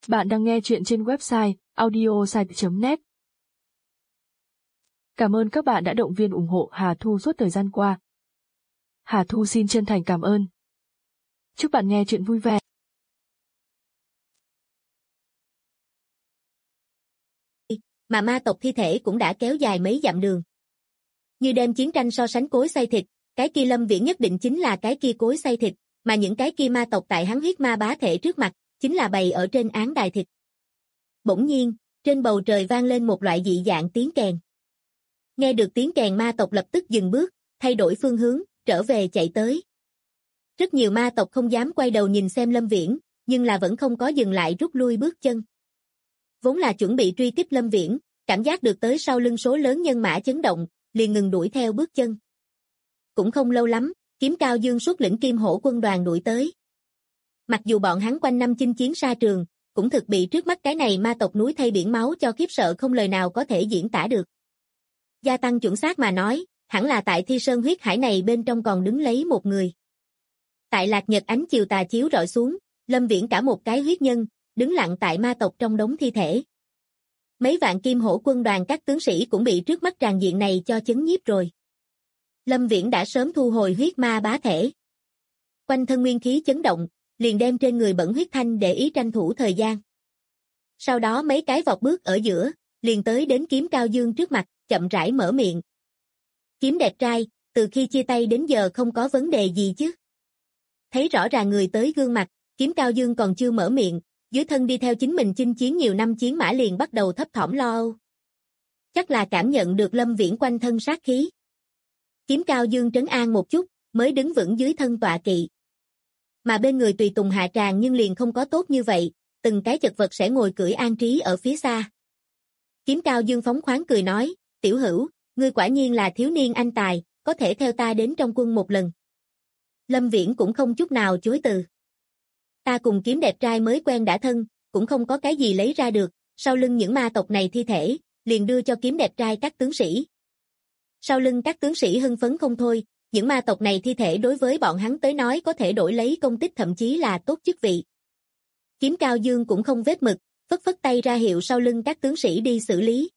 Bạn đang nghe chuyện trên website audiosite.net. Cảm ơn các bạn đã động viên ủng hộ Hà Thu suốt thời gian qua. Hà Thu xin chân thành cảm ơn. Chúc bạn nghe chuyện vui vẻ. Mà ma tộc thi thể cũng đã kéo dài mấy dặm đường. Như đêm chiến tranh so sánh cối xay thịt, cái kia Lâm Viễn nhất định chính là cái kia cối xay thịt, mà những cái kia ma tộc tại hắn huyết ma bá thể trước mặt, chính là bày ở trên án đài thịt. Bỗng nhiên, trên bầu trời vang lên một loại dị dạng tiếng kèn. Nghe được tiếng kèn, ma tộc lập tức dừng bước, thay đổi phương hướng, trở về chạy tới. Rất nhiều ma tộc không dám quay đầu nhìn xem Lâm Viễn, nhưng là vẫn không có dừng lại, rút lui bước chân. Vốn là chuẩn bị truy kích Lâm Viễn, cảm giác được tới sau lưng số lớn nhân mã chấn động, liền ngừng đuổi theo bước chân. Cũng không lâu lắm, Kiếm Cao Dương xuất lĩnh Kim Hổ quân đoàn đuổi tới. Mặc dù bọn hắn quanh năm chinh chiến xa trường, cũng thực bị trước mắt cái này ma tộc núi thây biển máu cho khiếp sợ không lời nào có thể diễn tả được. Gia tăng chuẩn xác mà nói, hẳn là tại Thi Sơn huyết hải này bên trong còn đứng lấy một người. Tại lạc nhật ánh chiều tà chiếu rọi xuống, Lâm Viễn cả một cái huyết nhân, đứng lặng tại ma tộc trong đống thi thể. Mấy vạn Kim Hổ quân đoàn các tướng sĩ cũng bị trước mắt tràn diện này cho chấn nhiếp rồi. Lâm Viễn đã sớm thu hồi huyết ma bá thể. Quanh thân nguyên khí chấn động, liền đem trên người bẩn huyết thanh để ý tranh thủ thời gian. Sau đó mấy cái vọt bước ở giữa, liền tới đến Kiếm Cao Dương trước mặt, chậm rãi mở miệng. Kiếm đẹp trai, từ khi chia tay đến giờ không có vấn đề gì chứ? Thấy rõ ràng người tới gương mặt, Kiếm Cao Dương còn chưa mở miệng, dưới thân đi theo chính mình chinh chiến nhiều năm chiến mã liền bắt đầu thấp thỏm lo âu. Chắc là cảm nhận được Lâm Viễn quanh thân sát khí. Kiếm Cao Dương trấn an một chút, mới đứng vững dưới thân tọa kỵ. Mà bên người tùy tùng hạ tràng nhưng liền không có tốt như vậy, từng cái chật vật sẽ ngồi cưỡi an trí ở phía xa. Kiếm Cao Dương phóng khoáng cười nói, tiểu hữu, ngươi quả nhiên là thiếu niên anh tài, có thể theo ta đến trong quân một lần. Lâm Viễn cũng không chút nào chối từ. Ta cùng Kiếm đẹp trai mới quen đã thân, cũng không có cái gì lấy ra được, sau lưng những ma tộc này thi thể, liền đưa cho Kiếm đẹp trai các tướng sĩ. Sau lưng các tướng sĩ hưng phấn không thôi, những ma tộc này thi thể đối với bọn hắn tới nói có thể đổi lấy công tích thậm chí là tốt chức vị. Kiếm Cao Dương cũng không vết mực, phất phất tay ra hiệu sau lưng các tướng sĩ đi xử lý.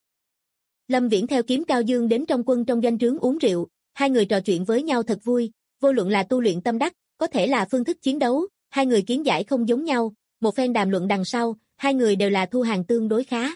Lâm Viễn theo Kiếm Cao Dương đến trong quân trong doanh trướng uống rượu, hai người trò chuyện với nhau thật vui, vô luận là tu luyện tâm đắc, có thể là phương thức chiến đấu, hai người kiến giải không giống nhau, một phen đàm luận đằng sau, hai người đều là thu hàng tương đối khá.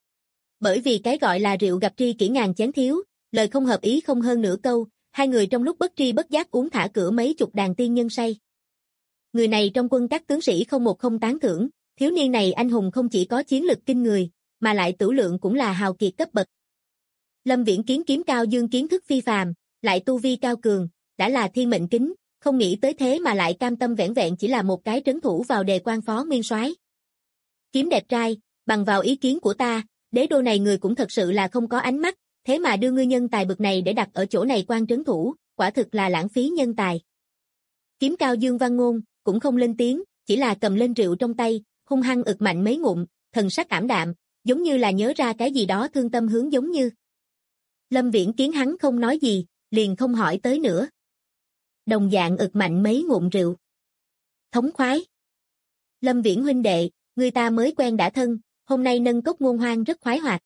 Bởi vì cái gọi là rượu gặp tri kỷ ngàn chén thiếu, lời không hợp ý không hơn nửa câu, hai người trong lúc bất tri bất giác uống thả cửa mấy chục đàn tiên nhân say. Người này trong quân các tướng sĩ không một không tán thưởng, thiếu niên này anh hùng không chỉ có chiến lực kinh người, mà lại tửu lượng cũng là hào kiệt cấp bậc. Lâm Viễn kiến Kiếm Cao Dương kiến thức phi phàm, lại tu vi cao cường, đã là thiên mệnh kính, không nghĩ tới thế mà lại cam tâm vẻn vẹn chỉ là một cái trấn thủ vào đề quan phó nguyên soái. Kiếm đẹp trai, bằng vào ý kiến của ta, đế đô này người cũng thật sự là không có ánh mắt, thế mà đưa ngươi nhân tài bực này để đặt ở chỗ này quan trấn thủ, quả thực là lãng phí nhân tài. Kiếm Cao Dương văn ngôn, cũng không lên tiếng, chỉ là cầm lên rượu trong tay, hung hăng ực mạnh mấy ngụm, thần sắc ảm đạm, giống như là nhớ ra cái gì đó thương tâm hướng giống như. Lâm Viễn kiến hắn không nói gì, liền không hỏi tới nữa. Đồng dạng ực mạnh mấy ngụm rượu. Thống khoái. Lâm Viễn huynh đệ, người ta mới quen đã thân, hôm nay nâng cốc ngôn hoang rất khoái hoạt.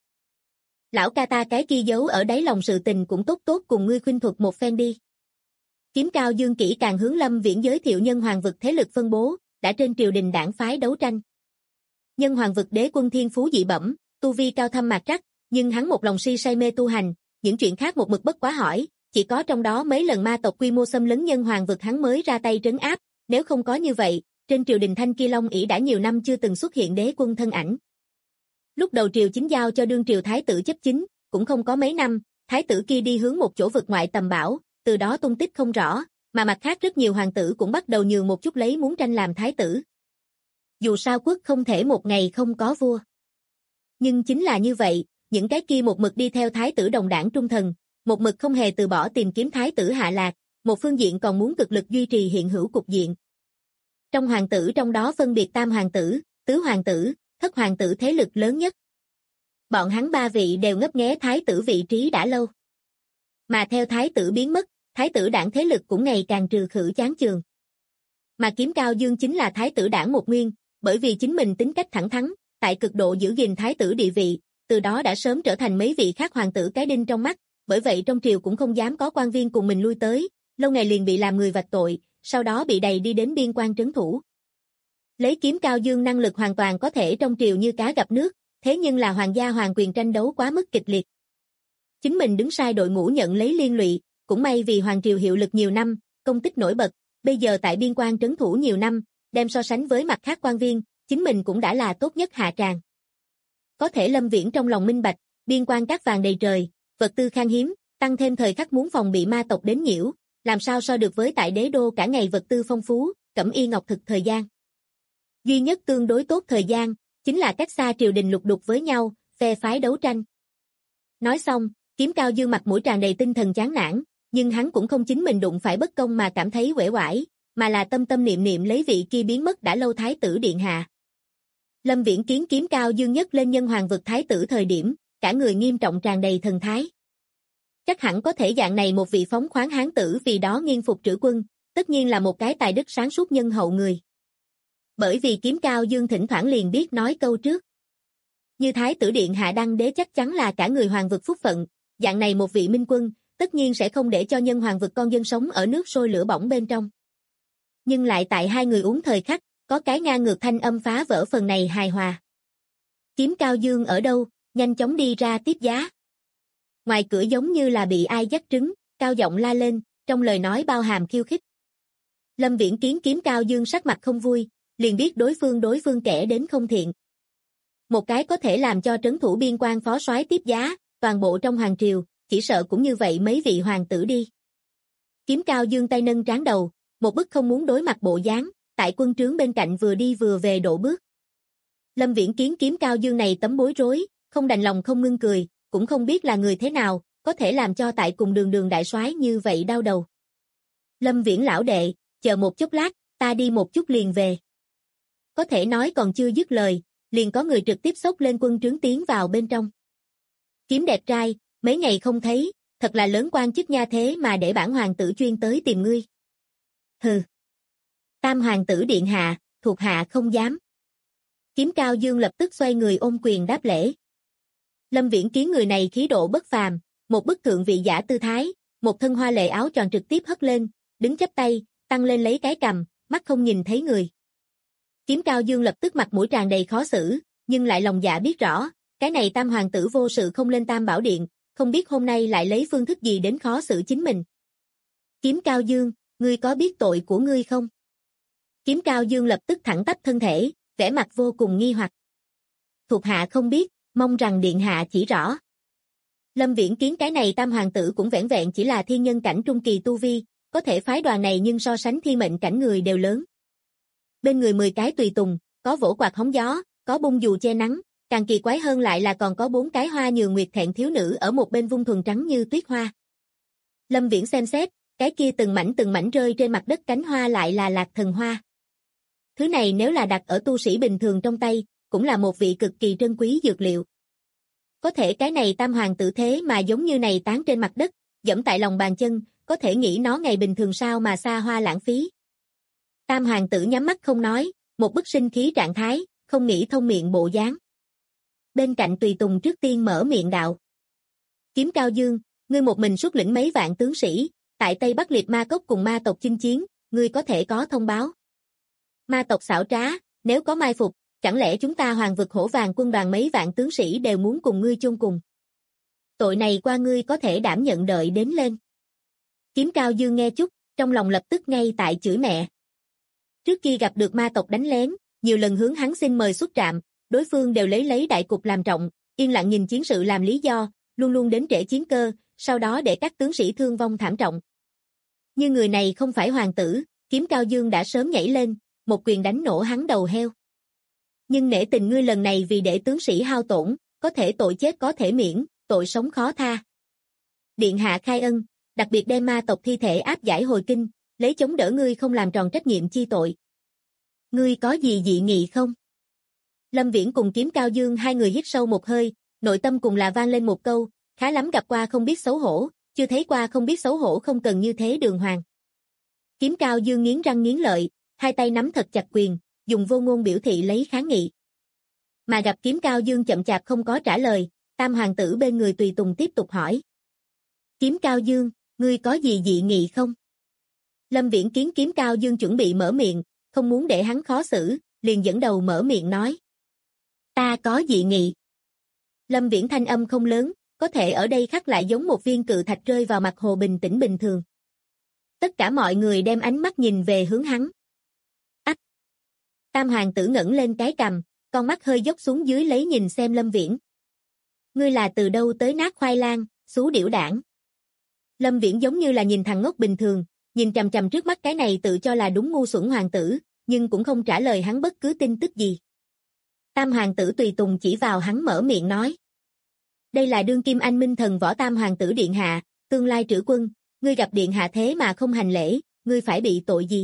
Lão ca ta cái kia giấu ở đáy lòng sự tình cũng tốt tốt cùng ngươi khuynh thuật một phen đi. Kiếm Cao Dương kỹ càng hướng Lâm Viễn giới thiệu nhân hoàng vực thế lực phân bố, đã trên triều đình đảng phái đấu tranh. Nhân hoàng vực đế quân thiên phú dị bẩm, tu vi cao thâm mạc trắc, nhưng hắn một lòng si say mê tu hành, những chuyện khác một mực bất quá hỏi, chỉ có trong đó mấy lần ma tộc quy mô xâm lấn nhân hoàng vực hắn mới ra tay trấn áp, nếu không có như vậy, trên triều đình Thanh Kỳ Long ỷ đã nhiều năm chưa từng xuất hiện đế quân thân ảnh. Lúc đầu triều chính giao cho đương triều thái tử chấp chính, cũng không có mấy năm, thái tử kia đi hướng một chỗ vực ngoại tầm bảo, từ đó tung tích không rõ, mà mặt khác rất nhiều hoàng tử cũng bắt đầu nhường một chút lấy muốn tranh làm thái tử. Dù sao quốc không thể một ngày không có vua. Nhưng chính là như vậy, những cái kia một mực đi theo thái tử đồng đảng trung thần, một mực không hề từ bỏ tìm kiếm thái tử hạ lạc, một phương diện còn muốn cực lực duy trì hiện hữu cục diện. Trong hoàng tử trong đó phân biệt tam hoàng tử, tứ hoàng tử, thất hoàng tử thế lực lớn nhất. Bọn hắn ba vị đều ngấp nghé thái tử vị trí đã lâu. Mà theo thái tử biến mất, thái tử đảng thế lực cũng ngày càng trừ khử chán chường. Mà Kiếm Cao Dương chính là thái tử đảng một nguyên, bởi vì chính mình tính cách thẳng thắn, tại cực độ giữ gìn thái tử địa vị, từ đó đã sớm trở thành mấy vị khác hoàng tử cái đinh trong mắt, bởi vậy trong triều cũng không dám có quan viên cùng mình lui tới, lâu ngày liền bị làm người vạch tội, sau đó bị đày đi đến biên quan trấn thủ. Lấy Kiếm Cao Dương năng lực hoàn toàn có thể trong triều như cá gặp nước, thế nhưng là hoàng gia hoàng quyền tranh đấu quá mức kịch liệt. Chính mình đứng sai đội ngũ nhận lấy liên lụy, cũng may vì hoàng triều hiệu lực nhiều năm, công tích nổi bật, bây giờ tại biên quan trấn thủ nhiều năm, đem so sánh với mặt khác quan viên, chính mình cũng đã là tốt nhất hạ tràng. Có thể Lâm Viễn trong lòng minh bạch, biên quan cát vàng đầy trời, vật tư khan hiếm, tăng thêm thời khắc muốn phòng bị ma tộc đến nhiễu, làm sao so được với tại đế đô cả ngày vật tư phong phú, cẩm y ngọc thực thời gian. Duy nhất tương đối tốt thời gian, chính là cách xa triều đình lục đục với nhau, phe phái đấu tranh. Nói xong, Kiếm Cao Dương mặt mũi tràn đầy tinh thần chán nản, nhưng hắn cũng không chính mình đụng phải bất công mà cảm thấy uể oải, mà là tâm tâm niệm niệm lấy vị kia biến mất đã lâu thái tử điện hạ. Lâm Viễn kiến Kiếm Cao Dương nhất lên nhân hoàng vực thái tử thời điểm, cả người nghiêm trọng tràn đầy thần thái. Chắc hẳn có thể dạng này một vị phóng khoáng hán tử vì đó nghiêng phục trữ quân, tất nhiên là một cái tài đức sáng suốt nhân hậu người. Bởi vì Kiếm Cao Dương thỉnh thoảng liền biết nói câu trước. Như thái tử điện hạ đăng đế chắc chắn là cả người hoàng vực phúc phận, dạng này một vị minh quân, tất nhiên sẽ không để cho nhân hoàng vực con dân sống ở nước sôi lửa bỏng bên trong. Nhưng lại tại hai người uống thời khắc, có cái ngang ngược thanh âm phá vỡ phần này hài hòa. Kiếm Cao Dương ở đâu, nhanh chóng đi ra tiếp giá. Ngoài cửa giống như là bị ai dắt trứng, cao giọng la lên, trong lời nói bao hàm khiêu khích. Lâm Viễn kiến Kiếm Cao Dương sắc mặt không vui, liền biết đối phương kẻ đến không thiện. Một cái có thể làm cho trấn thủ biên quan phó soái tiếp giá, toàn bộ trong hoàng triều, chỉ sợ cũng như vậy mấy vị hoàng tử đi. Kiếm Cao Dương tay nâng trán đầu, một bức không muốn đối mặt bộ dáng, tại quân trướng bên cạnh vừa đi vừa về độ bước. Lâm Viễn kiến Kiếm Cao Dương này tấm bối rối, không đành lòng không ngưng cười, cũng không biết là người thế nào, có thể làm cho tại cùng đường đại soái như vậy đau đầu. Lâm Viễn lão đệ, chờ một chút lát, ta đi một chút liền về. Có thể nói còn chưa dứt lời, liền có người trực tiếp xốc lên quân trướng tiến vào bên trong. Kiếm đẹp trai, mấy ngày không thấy, thật là lớn quan chức nha thế mà để bản hoàng tử chuyên tới tìm ngươi. Hừ. Tam hoàng tử điện hạ, thuộc hạ không dám. Kiếm Cao Dương lập tức xoay người ôm quyền đáp lễ. Lâm Viễn kiến người này khí độ bất phàm, một bức thượng vị giả tư thái, một thân hoa lệ áo choàng trực tiếp hất lên, đứng chắp tay, tăng lên lấy cái cằm, mắt không nhìn thấy người. Kiếm Cao Dương lập tức mặt mũi tràn đầy khó xử, nhưng lại lòng dạ biết rõ, cái này tam hoàng tử vô sự không lên Tam Bảo Điện, không biết hôm nay lại lấy phương thức gì đến khó xử chính mình. Kiếm Cao Dương, ngươi có biết tội của ngươi không? Kiếm Cao Dương lập tức thẳng tắp thân thể, vẻ mặt vô cùng nghi hoặc. Thuộc hạ không biết, mong rằng điện hạ chỉ rõ. Lâm Viễn kiến cái này tam hoàng tử cũng vẻn vẹn chỉ là thiên nhân cảnh trung kỳ tu vi, có thể phái đoàn này nhưng so sánh thiên mệnh cảnh người đều lớn. Bên người 10 cái tùy tùng, có vỗ quạt hóng gió, có bung dù che nắng, càng kỳ quái hơn lại là còn có 4 cái hoa nhường nguyệt thẹn thiếu nữ ở một bên vung thuần trắng như tuyết hoa. Lâm Viễn xem xét, cái kia từng mảnh rơi trên mặt đất cánh hoa lại là lạc thần hoa. Thứ này nếu là đặt ở tu sĩ bình thường trong tay, cũng là một vị cực kỳ trân quý dược liệu. Có thể cái này tam hoàng tử thế mà giống như này tán trên mặt đất, dẫm tại lòng bàn chân, có thể nghĩ nó ngày bình thường sao mà xa hoa lãng phí. Tam hoàng tử nhắm mắt không nói, một bức sinh khí trạng thái, không nghĩ thông miệng bộ dáng. Bên cạnh tùy tùng trước tiên mở miệng đạo. Kiếm Cao Dương, ngươi một mình xuất lĩnh mấy vạn tướng sĩ, tại Tây Bắc Liệt Ma Cốc cùng ma tộc chinh chiến, ngươi có thể có thông báo. Ma tộc xảo trá, nếu có mai phục, chẳng lẽ chúng ta hoàng vực hổ vàng quân đoàn mấy vạn tướng sĩ đều muốn cùng ngươi chung cùng. Tội này qua ngươi có thể đảm nhận đợi đến lên. Kiếm Cao Dương nghe chút, trong lòng lập tức ngay tại chửi mẹ. Trước khi gặp được ma tộc đánh lén, nhiều lần hướng hắn xin mời xuất trạm, đối phương đều lấy đại cục làm trọng, yên lặng nhìn chiến sự làm lý do, luôn luôn đến trễ chiến cơ, sau đó để các tướng sĩ thương vong thảm trọng. Như người này không phải hoàng tử, Kiếm Cao Dương đã sớm nhảy lên, một quyền đánh nổ hắn đầu heo. Nhưng nể tình ngươi lần này vì để tướng sĩ hao tổn, có thể tội chết có thể miễn, tội sống khó tha. Điện hạ khai ân, đặc biệt đem ma tộc thi thể áp giải hồi kinh, lấy chống đỡ ngươi không làm tròn trách nhiệm chi tội. Ngươi có gì dị nghị không? Lâm Viễn cùng Kiếm Cao Dương hai người hít sâu một hơi, nội tâm cùng là vang lên một câu, khá lắm gặp qua không biết xấu hổ, chưa thấy qua không biết xấu hổ không cần như thế đường hoàng. Kiếm Cao Dương nghiến răng nghiến lợi, hai tay nắm thật chặt quyền, dùng vô ngôn biểu thị lấy kháng nghị. Mà gặp Kiếm Cao Dương chậm chạp không có trả lời, tam hoàng tử bên người tùy tùng tiếp tục hỏi. Kiếm Cao Dương, ngươi có gì dị nghị không? Lâm Viễn kiến Kiếm Cao Dương chuẩn bị mở miệng, không muốn để hắn khó xử, liền dẫn đầu mở miệng nói. Ta có dị nghị. Lâm Viễn thanh âm không lớn, có thể ở đây khắc lại giống một viên cự thạch rơi vào mặt hồ bình tĩnh bình thường. Tất cả mọi người đem ánh mắt nhìn về hướng hắn. Ách! Tam hoàng tử ngẩng lên cái cằm, con mắt hơi dốc xuống dưới lấy nhìn xem Lâm Viễn. Ngươi là từ đâu tới nát khoai lang, xú điểu đảng. Lâm Viễn giống như là nhìn thằng ngốc bình thường, nhìn chằm chằm trước mắt cái này tự cho là đúng ngu xuẩn hoàng tử, nhưng cũng không trả lời hắn bất cứ tin tức gì. Tam hoàng tử tùy tùng chỉ vào hắn mở miệng nói. Đây là đương kim anh minh thần võ tam hoàng tử điện hạ, tương lai trữ quân, ngươi gặp điện hạ thế mà không hành lễ, ngươi phải bị tội gì?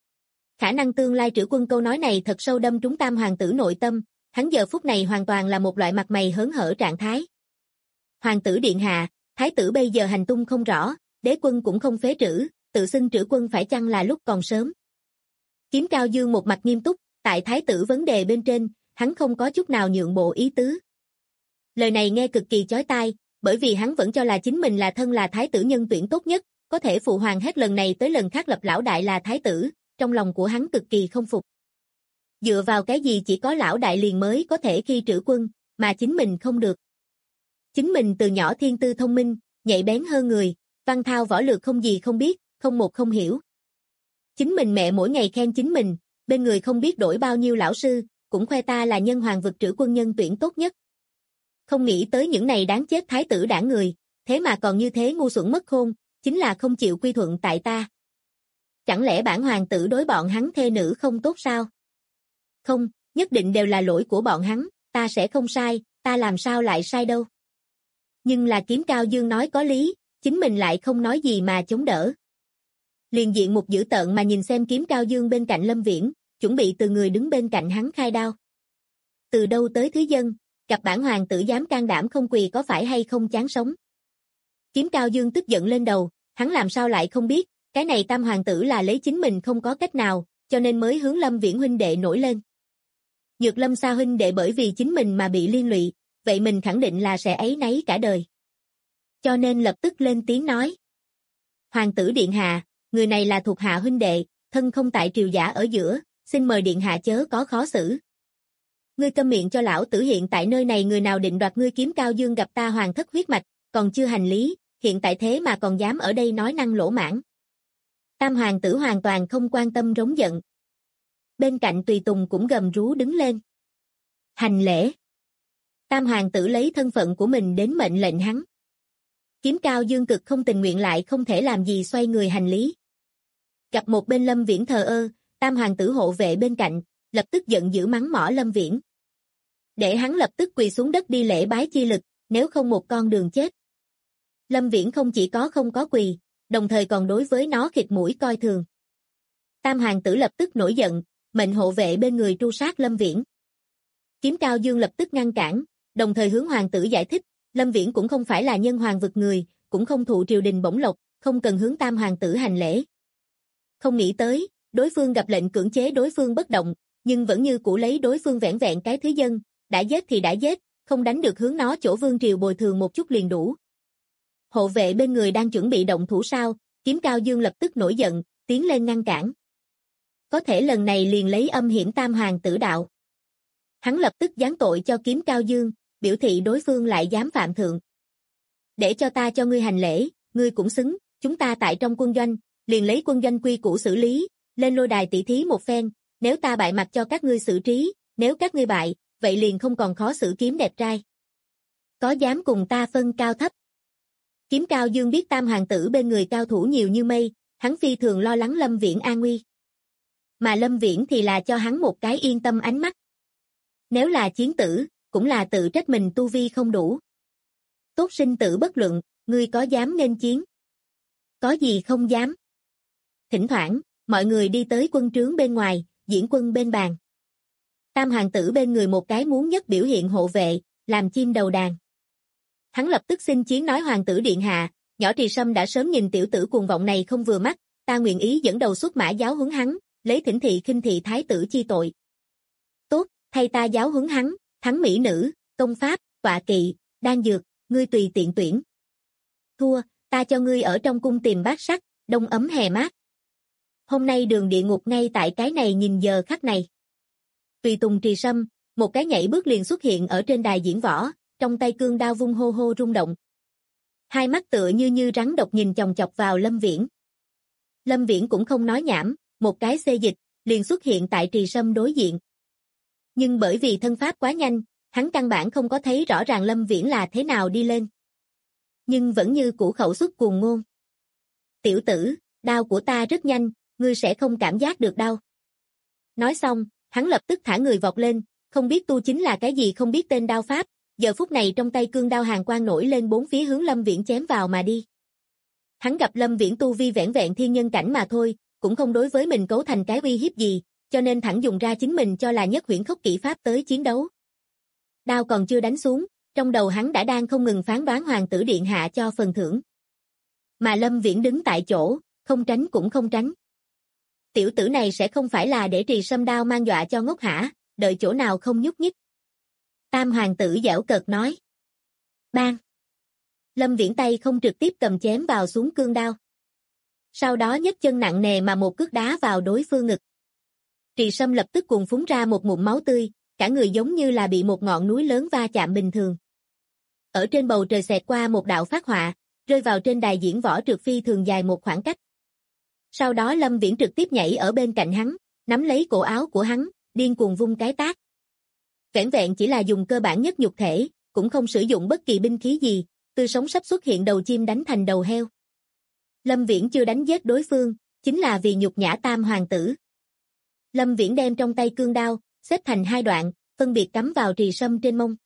Khả năng tương lai trữ quân câu nói này thật sâu đâm trúng tam hoàng tử nội tâm, hắn giờ phút này hoàn toàn là một loại mặt mày hớn hở trạng thái. Hoàng tử điện hạ, thái tử bây giờ hành tung không rõ, đế quân cũng không phế trữ, tự xưng trữ quân phải chăng là lúc còn sớm. Kiếm Cao Dương một mặt nghiêm túc, tại thái tử vấn đề bên trên, hắn không có chút nào nhượng bộ ý tứ. Lời này nghe cực kỳ chói tai, bởi vì hắn vẫn cho là chính mình là thân là thái tử nhân tuyển tốt nhất, có thể phụ hoàng hết lần này tới lần khác lập lão đại là thái tử, trong lòng của hắn cực kỳ không phục. Dựa vào cái gì chỉ có lão đại liền mới có thể khi trữ quân, mà chính mình không được. Chính mình từ nhỏ thiên tư thông minh, nhạy bén hơn người, văn thao võ lược không gì không biết, không một không hiểu. Chính mình mẹ mỗi ngày khen chính mình, bên người không biết đổi bao nhiêu lão sư, cũng khoe ta là nhân hoàng vực trữ quân nhân tuyển tốt nhất. Không nghĩ tới những này đáng chết thái tử đảng người, thế mà còn như thế ngu xuẩn mất khôn, chính là không chịu quy thuận tại ta. Chẳng lẽ bản hoàng tử đối bọn hắn thê nữ không tốt sao? Không, nhất định đều là lỗi của bọn hắn, ta sẽ không sai, ta làm sao lại sai đâu. Nhưng là Kiếm Cao Dương nói có lý, chính mình lại không nói gì mà chống đỡ. Liền diện một dữ tợn mà nhìn xem Kiếm Cao Dương bên cạnh Lâm Viễn, chuẩn bị từ người đứng bên cạnh hắn khai đao. Từ đâu tới thứ dân, gặp bản hoàng tử dám can đảm không quỳ có phải hay không chán sống. Kiếm Cao Dương tức giận lên đầu, hắn làm sao lại không biết, cái này tam hoàng tử là lấy chính mình không có cách nào, cho nên mới hướng Lâm Viễn huynh đệ nổi lên. Nhược Lâm Sa huynh đệ bởi vì chính mình mà bị liên lụy, vậy mình khẳng định là sẽ áy náy cả đời. Cho nên lập tức lên tiếng nói. Hoàng tử điện hạ, người này là thuộc hạ huynh đệ, thân không tại triều giả ở giữa, xin mời điện hạ chớ có khó xử. Ngươi câm miệng cho lão tử, hiện tại nơi này người nào định đoạt ngươi. Kiếm Cao Dương gặp ta hoàng thất huyết mạch, còn chưa hành lý, hiện tại thế mà còn dám ở đây nói năng lỗ mãng. Tam hoàng tử hoàn toàn không quan tâm rống giận. Bên cạnh tùy tùng cũng gầm rú đứng lên. Hành lễ. Tam hoàng tử lấy thân phận của mình đến mệnh lệnh hắn. Kiếm Cao Dương cực không tình nguyện lại không thể làm gì xoay người hành lý. Gặp một bên Lâm Viễn thờ ơ, tam hoàng tử hộ vệ bên cạnh, lập tức giận dữ mắng mỏ Lâm Viễn. Để hắn lập tức quỳ xuống đất đi lễ bái chi lực, nếu không một con đường chết. Lâm Viễn không chỉ có không có quỳ, đồng thời còn đối với nó khịt mũi coi thường. Tam hoàng tử lập tức nổi giận, mệnh hộ vệ bên người tru sát Lâm Viễn. Kiếm Cao Dương lập tức ngăn cản, đồng thời hướng hoàng tử giải thích, Lâm Viễn cũng không phải là nhân hoàng vực người, cũng không thụ triều đình bổng lộc, không cần hướng tam hoàng tử hành lễ. Không nghĩ tới, đối phương gặp lệnh cưỡng chế đối phương bất động, nhưng vẫn như cũ lấy đối phương vẻn vẹn cái thứ dân, đã giết thì đã giết, không đánh được hướng nó chỗ vương triều bồi thường một chút liền đủ. Hộ vệ bên người đang chuẩn bị động thủ sao, Kiếm Cao Dương lập tức nổi giận, tiến lên ngăn cản. Có thể lần này liền lấy âm hiểm tam hoàng tử đạo. Hắn lập tức giáng tội cho Kiếm Cao Dương, biểu thị đối phương lại dám phạm thượng. Để cho ta cho ngươi hành lễ, ngươi cũng xứng, chúng ta tại trong quân doanh, liền lấy quân doanh quy củ xử lý, lên lôi đài tỷ thí một phen, nếu ta bại mặt cho các ngươi xử trí, nếu các ngươi bại, vậy liền không còn khó xử Kiếm đẹp trai. Có dám cùng ta phân cao thấp? Kiếm Cao Dương biết tam hoàng tử bên người cao thủ nhiều như mây, hắn phi thường lo lắng Lâm Viễn an nguy. Mà Lâm Viễn thì là cho hắn một cái yên tâm ánh mắt. Nếu là chiến tử, cũng là tự trách mình tu vi không đủ. Tốt sinh tử bất luận, ngươi có dám nghênh chiến? Có gì không dám? Thỉnh thoảng, mọi người đi tới quân trướng bên ngoài, diễn quân bên bàn. Tam hoàng tử bên người một cái muốn nhất biểu hiện hộ vệ, làm chim đầu đàn. Hắn lập tức xin chiến nói hoàng tử điện hạ, nhỏ Trì Sâm đã sớm nhìn tiểu tử cuồng vọng này không vừa mắt, ta nguyện ý dẫn đầu xuất mã giáo huấn hắn, lấy thỉnh thị khinh thị thái tử chi tội. Tốt, thay ta giáo huấn hắn, thắng mỹ nữ, công pháp, tọa kỵ, đan dược, ngươi tùy tiện tuyển. Thua, ta cho ngươi ở trong cung tìm bát sắc, đông ấm hè mát. Hôm nay đường địa ngục ngay tại cái này nhìn giờ khắc này. Tùy tùng Trì Sâm, một cái nhảy bước liền xuất hiện ở trên đài diễn võ, trong tay cương đao vung hô hô rung động. Hai mắt tựa như rắn độc nhìn chòng chọc vào Lâm Viễn. Lâm Viễn cũng không nói nhảm, một cái xê dịch, liền xuất hiện tại Trì Sâm đối diện. Nhưng bởi vì thân pháp quá nhanh, hắn căn bản không có thấy rõ ràng Lâm Viễn là thế nào đi lên. Nhưng vẫn như cũ khẩu xuất cuồng ngôn. Tiểu tử, đao của ta rất nhanh, ngươi sẽ không cảm giác được đau. Nói xong, hắn lập tức thả người vọt lên, không biết tu chính là cái gì không biết tên đao pháp, giờ phút này trong tay cương đao hàn quang nổi lên bốn phía hướng Lâm Viễn chém vào mà đi. Hắn gặp Lâm Viễn tu vi vẻn vẹn thiên nhân cảnh mà thôi, cũng không đối với mình cấu thành cái uy hiếp gì, cho nên thẳng dùng ra chính mình cho là nhất huyễn khốc kỹ pháp tới chiến đấu. Đao còn chưa đánh xuống, trong đầu hắn đã đang không ngừng phán đoán hoàng tử điện hạ cho phần thưởng. Mà Lâm Viễn đứng tại chỗ, không tránh cũng không tránh. Tiểu tử này sẽ không phải là để Trì Sâm đao mang dọa cho ngốc hả, đợi chỗ nào không nhúc nhích. Tam hoàng tử giễu cợt nói. Bang! Lâm Viễn tay không trực tiếp cầm chém vào xuống cương đao. Sau đó nhấc chân nặng nề mà một cước đá vào đối phương ngực. Trì Sâm lập tức cuồng phúng ra một ngụm máu tươi, cả người giống như là bị một ngọn núi lớn va chạm bình thường. Ở trên bầu trời xẹt qua một đạo phác họa, rơi vào trên đài diễn võ trượt phi thường dài một khoảng cách. Sau đó Lâm Viễn trực tiếp nhảy ở bên cạnh hắn, nắm lấy cổ áo của hắn, điên cuồng vung cái tát. Vẻn vẹn chỉ là dùng cơ bản nhất nhục thể, cũng không sử dụng bất kỳ binh khí gì, tươi sống sắp xuất hiện đầu chim đánh thành đầu heo. Lâm Viễn chưa đánh giết đối phương, chính là vì nhục nhã tam hoàng tử. Lâm Viễn đem trong tay cương đao, xếp thành hai đoạn, phân biệt cắm vào Trì Sâm trên mông.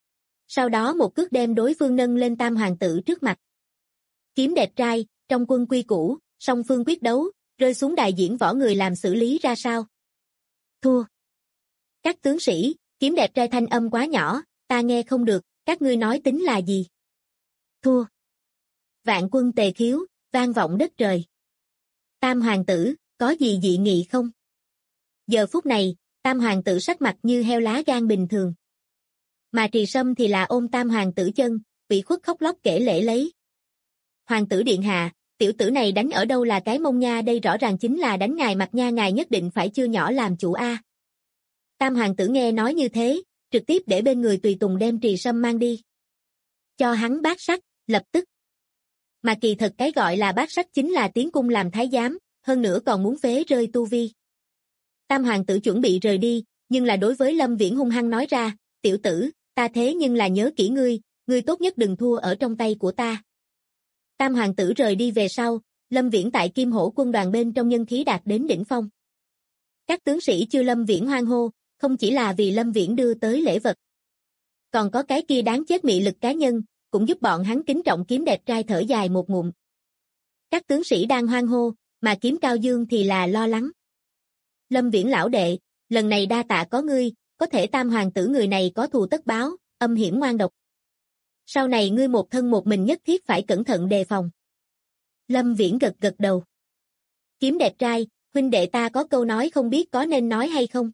Sau đó một cước đem đối phương nâng lên tam hoàng tử trước mặt. Kiếm đẹp trai, trong quân quy củ, song phương quyết đấu, rơi xuống đài diễn võ người làm xử lý ra sao? Thua. Các tướng sĩ, kiếm đẹp trai thanh âm quá nhỏ, ta nghe không được, các ngươi nói tính là gì? Thua. Vạn quân tề khiếu, vang vọng đất trời. Tam hoàng tử, có gì dị nghị không? Giờ phút này, tam hoàng tử sắc mặt như heo lá gan bình thường. Mà Trì Sâm thì là ôm tam hoàng tử chân, bị khuất khóc lóc kể lể lấy. Hoàng tử điện hạ, tiểu tử này đánh ở đâu là cái mông nha, đây rõ ràng chính là đánh ngài mặt nha, ngài nhất định phải chưa nhỏ làm chủ a. Tam hoàng tử nghe nói như thế, trực tiếp để bên người tùy tùng đem Trì Sâm mang đi. Cho hắn bát sắc, lập tức. Mà kỳ thật cái gọi là bát sắc chính là tiến cung làm thái giám, hơn nữa còn muốn phế rơi tu vi. Tam hoàng tử chuẩn bị rời đi, nhưng là đối với Lâm Viễn hung hăng nói ra, tiểu tử, ta thế nhưng là nhớ kỹ ngươi tốt nhất đừng thua ở trong tay của ta. Tam hoàng tử rời đi về sau, Lâm Viễn tại Kim Hổ quân đoàn bên trong nhân khí đạt đến đỉnh phong. Các tướng sĩ chư Lâm Viễn hoan hô, không chỉ là vì Lâm Viễn đưa tới lễ vật. Còn có cái kia đáng chết mị lực cá nhân, cũng giúp bọn hắn kính trọng kiếm đẹp trai thở dài một ngụm. Các tướng sĩ đang hoan hô, mà Kiếm Cao Dương thì là lo lắng. Lâm Viễn lão đệ, lần này đa tạ có ngươi, có thể tam hoàng tử người này có thù tất báo, âm hiểm ngoan độc. Sau này ngươi một thân một mình nhất thiết phải cẩn thận đề phòng. Lâm Viễn gật gật đầu. Kiếm đẹp trai, huynh đệ ta có câu nói không biết có nên nói hay không.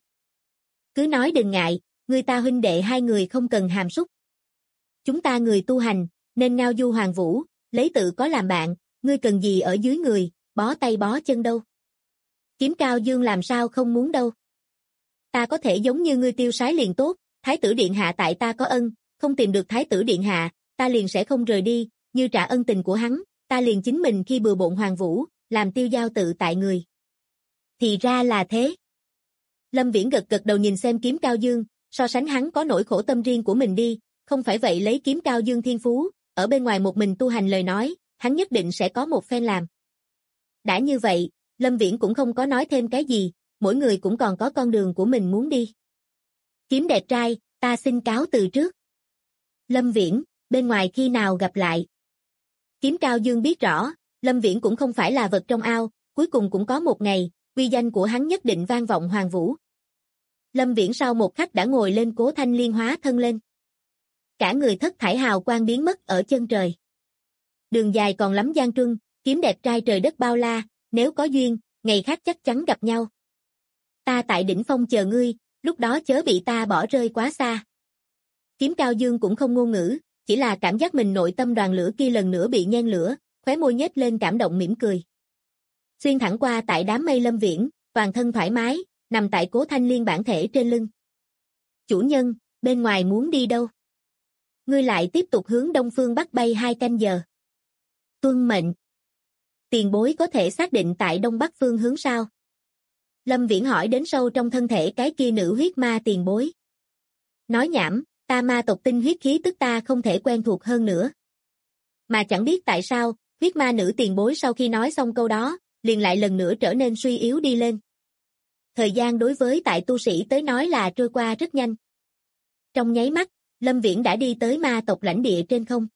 Cứ nói đừng ngại, người ta huynh đệ hai người không cần hàm súc. Chúng ta người tu hành, nên ngao du hoàng vũ, lấy tự có làm bạn, ngươi cần gì ở dưới người, bó tay bó chân đâu. Kiếm Cao Dương làm sao không muốn đâu. Ta có thể giống như ngươi tiêu sái liền tốt, thái tử điện hạ tại ta có ân, không tìm được thái tử điện hạ, ta liền sẽ không rời đi, như trả ân tình của hắn, ta liền chính mình khi bừa bộn hoàng vũ, làm tiêu giao tự tại người. Thì ra là thế. Lâm Viễn gật gật đầu nhìn xem Kiếm Cao Dương, so sánh hắn có nỗi khổ tâm riêng của mình đi, không phải vậy lấy Kiếm Cao Dương thiên phú, ở bên ngoài một mình tu hành lời nói, hắn nhất định sẽ có một phen làm. Đã như vậy, Lâm Viễn cũng không có nói thêm cái gì, mỗi người cũng còn có con đường của mình muốn đi. Kiếm đẹp trai, ta xin cáo từ trước. Lâm Viễn, bên ngoài khi nào gặp lại. Kiếm Cao Dương biết rõ, Lâm Viễn cũng không phải là vật trong ao, cuối cùng cũng có một ngày, uy danh của hắn nhất định vang vọng hoàng vũ. Lâm Viễn sau một khắc đã ngồi lên Cố Thanh Liên hóa thân lên. Cả người thất thải hào quang biến mất ở chân trời. Đường dài còn lắm gian truân, kiếm đẹp trai trời đất bao la, nếu có duyên, ngày khác chắc chắn gặp nhau. Ta tại đỉnh phong chờ ngươi, lúc đó chớ bị ta bỏ rơi quá xa. Kiếm Cao Dương cũng không ngôn ngữ, chỉ là cảm giác mình nội tâm đoàn lửa kia lần nữa bị nhen lửa, khóe môi nhếch lên cảm động mỉm cười. Xuyên thẳng qua tại đám mây Lâm Viễn, toàn thân thoải mái, nằm tại Cố Thanh Liên bản thể trên lưng. Chủ nhân, bên ngoài muốn đi đâu? Ngươi lại tiếp tục hướng đông phương bắc bay 2 canh giờ. Tuân mệnh. Tiền bối có thể xác định tại đông bắc phương hướng sao? Lâm Viễn hỏi đến sâu trong thân thể cái kia nữ huyết ma tiền bối. Nói nhảm, ta ma tộc tinh huyết khí tức ta không thể quen thuộc hơn nữa. Mà chẳng biết tại sao, huyết ma nữ tiền bối sau khi nói xong câu đó, liền lại lần nữa trở nên suy yếu đi lên. Thời gian đối với tại tu sĩ tới nói là trôi qua rất nhanh. Trong nháy mắt, Lâm Viễn đã đi tới ma tộc lãnh địa trên không.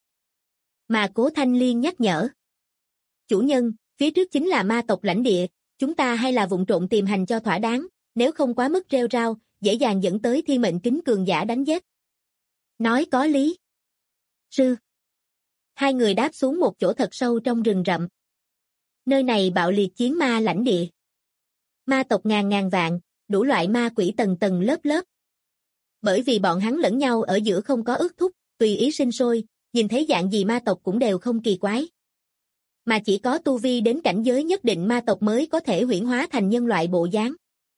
Mà Cố Thanh Liên nhắc nhở. Chủ nhân, phía trước chính là ma tộc lãnh địa, chúng ta hay là vụng trộn tìm hành cho thỏa đáng, nếu không quá mức rêu rao, dễ dàng dẫn tới thiên mệnh kính cường giả đánh giết. Nói có lý. Sư. Hai người đáp xuống một chỗ thật sâu trong rừng rậm. Nơi này bạo liệt chiến ma lãnh địa. Ma tộc ngàn ngàn vạn, đủ loại ma quỷ tầng tầng lớp lớp. Bởi vì bọn hắn lẫn nhau ở giữa không có ước thúc, tùy ý sinh sôi, nhìn thấy dạng gì ma tộc cũng đều không kỳ quái. Mà chỉ có tu vi đến cảnh giới nhất định ma tộc mới có thể huyễn hóa thành nhân loại bộ dáng.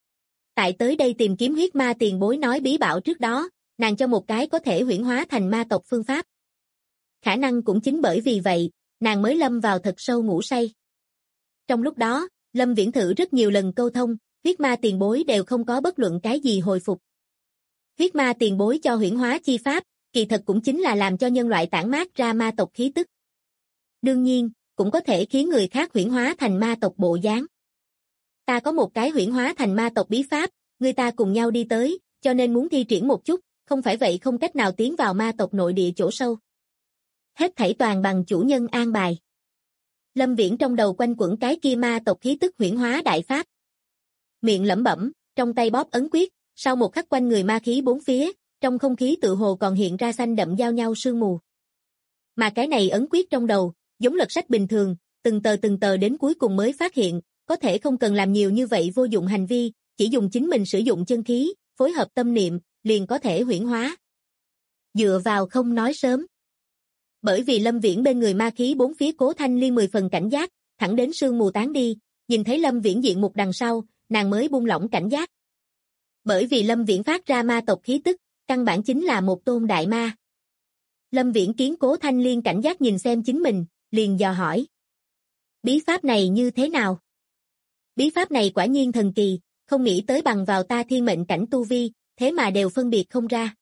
Tại tới đây tìm kiếm huyết ma tiền bối nói bí bảo trước đó, nàng cho một cái có thể huyễn hóa thành ma tộc phương pháp. Khả năng cũng chính bởi vì vậy, nàng mới lâm vào thật sâu ngủ say. Trong lúc đó, Lâm Viễn thử rất nhiều lần câu thông, huyết ma tiền bối đều không có bất luận cái gì hồi phục. Huyết ma tiền bối cho huyễn hóa chi pháp, kỳ thật cũng chính là làm cho nhân loại tản mát ra ma tộc khí tức. Đương nhiên, cũng có thể khiến người khác huyễn hóa thành ma tộc bộ dáng. Ta có một cái huyễn hóa thành ma tộc bí pháp, người ta cùng nhau đi tới, cho nên muốn thi triển một chút, không phải vậy không cách nào tiến vào ma tộc nội địa chỗ sâu. Hết thảy toàn bằng chủ nhân an bài. Lâm Viễn trong đầu quanh quẩn cái kia ma tộc khí tức huyễn hóa đại pháp. Miệng lẩm bẩm, trong tay bóp ấn quyết, sau một khắc quanh người ma khí bốn phía, trong không khí tự hồ còn hiện ra xanh đậm giao nhau sương mù. Mà cái này ấn quyết trong đầu, giống lật sách bình thường, từng tờ đến cuối cùng mới phát hiện, có thể không cần làm nhiều như vậy vô dụng hành vi, chỉ dùng chính mình sử dụng chân khí, phối hợp tâm niệm, liền có thể huyễn hóa. Dựa vào không nói sớm. Bởi vì Lâm Viễn bên người ma khí bốn phía Cố Thanh Liên 10 phần cảnh giác, thẳng đến sương mù tán đi, nhìn thấy Lâm Viễn diện mục đằng sau, nàng mới buông lỏng cảnh giác. Bởi vì Lâm Viễn phát ra ma tộc khí tức, căn bản chính là một tôn đại ma. Lâm Viễn kiến Cố Thanh Liên cảnh giác nhìn xem chính mình, liền dò hỏi. Bí pháp này như thế nào? Bí pháp này quả nhiên thần kỳ, không nghĩ tới bằng vào ta thiên mệnh cảnh tu vi, thế mà đều phân biệt không ra.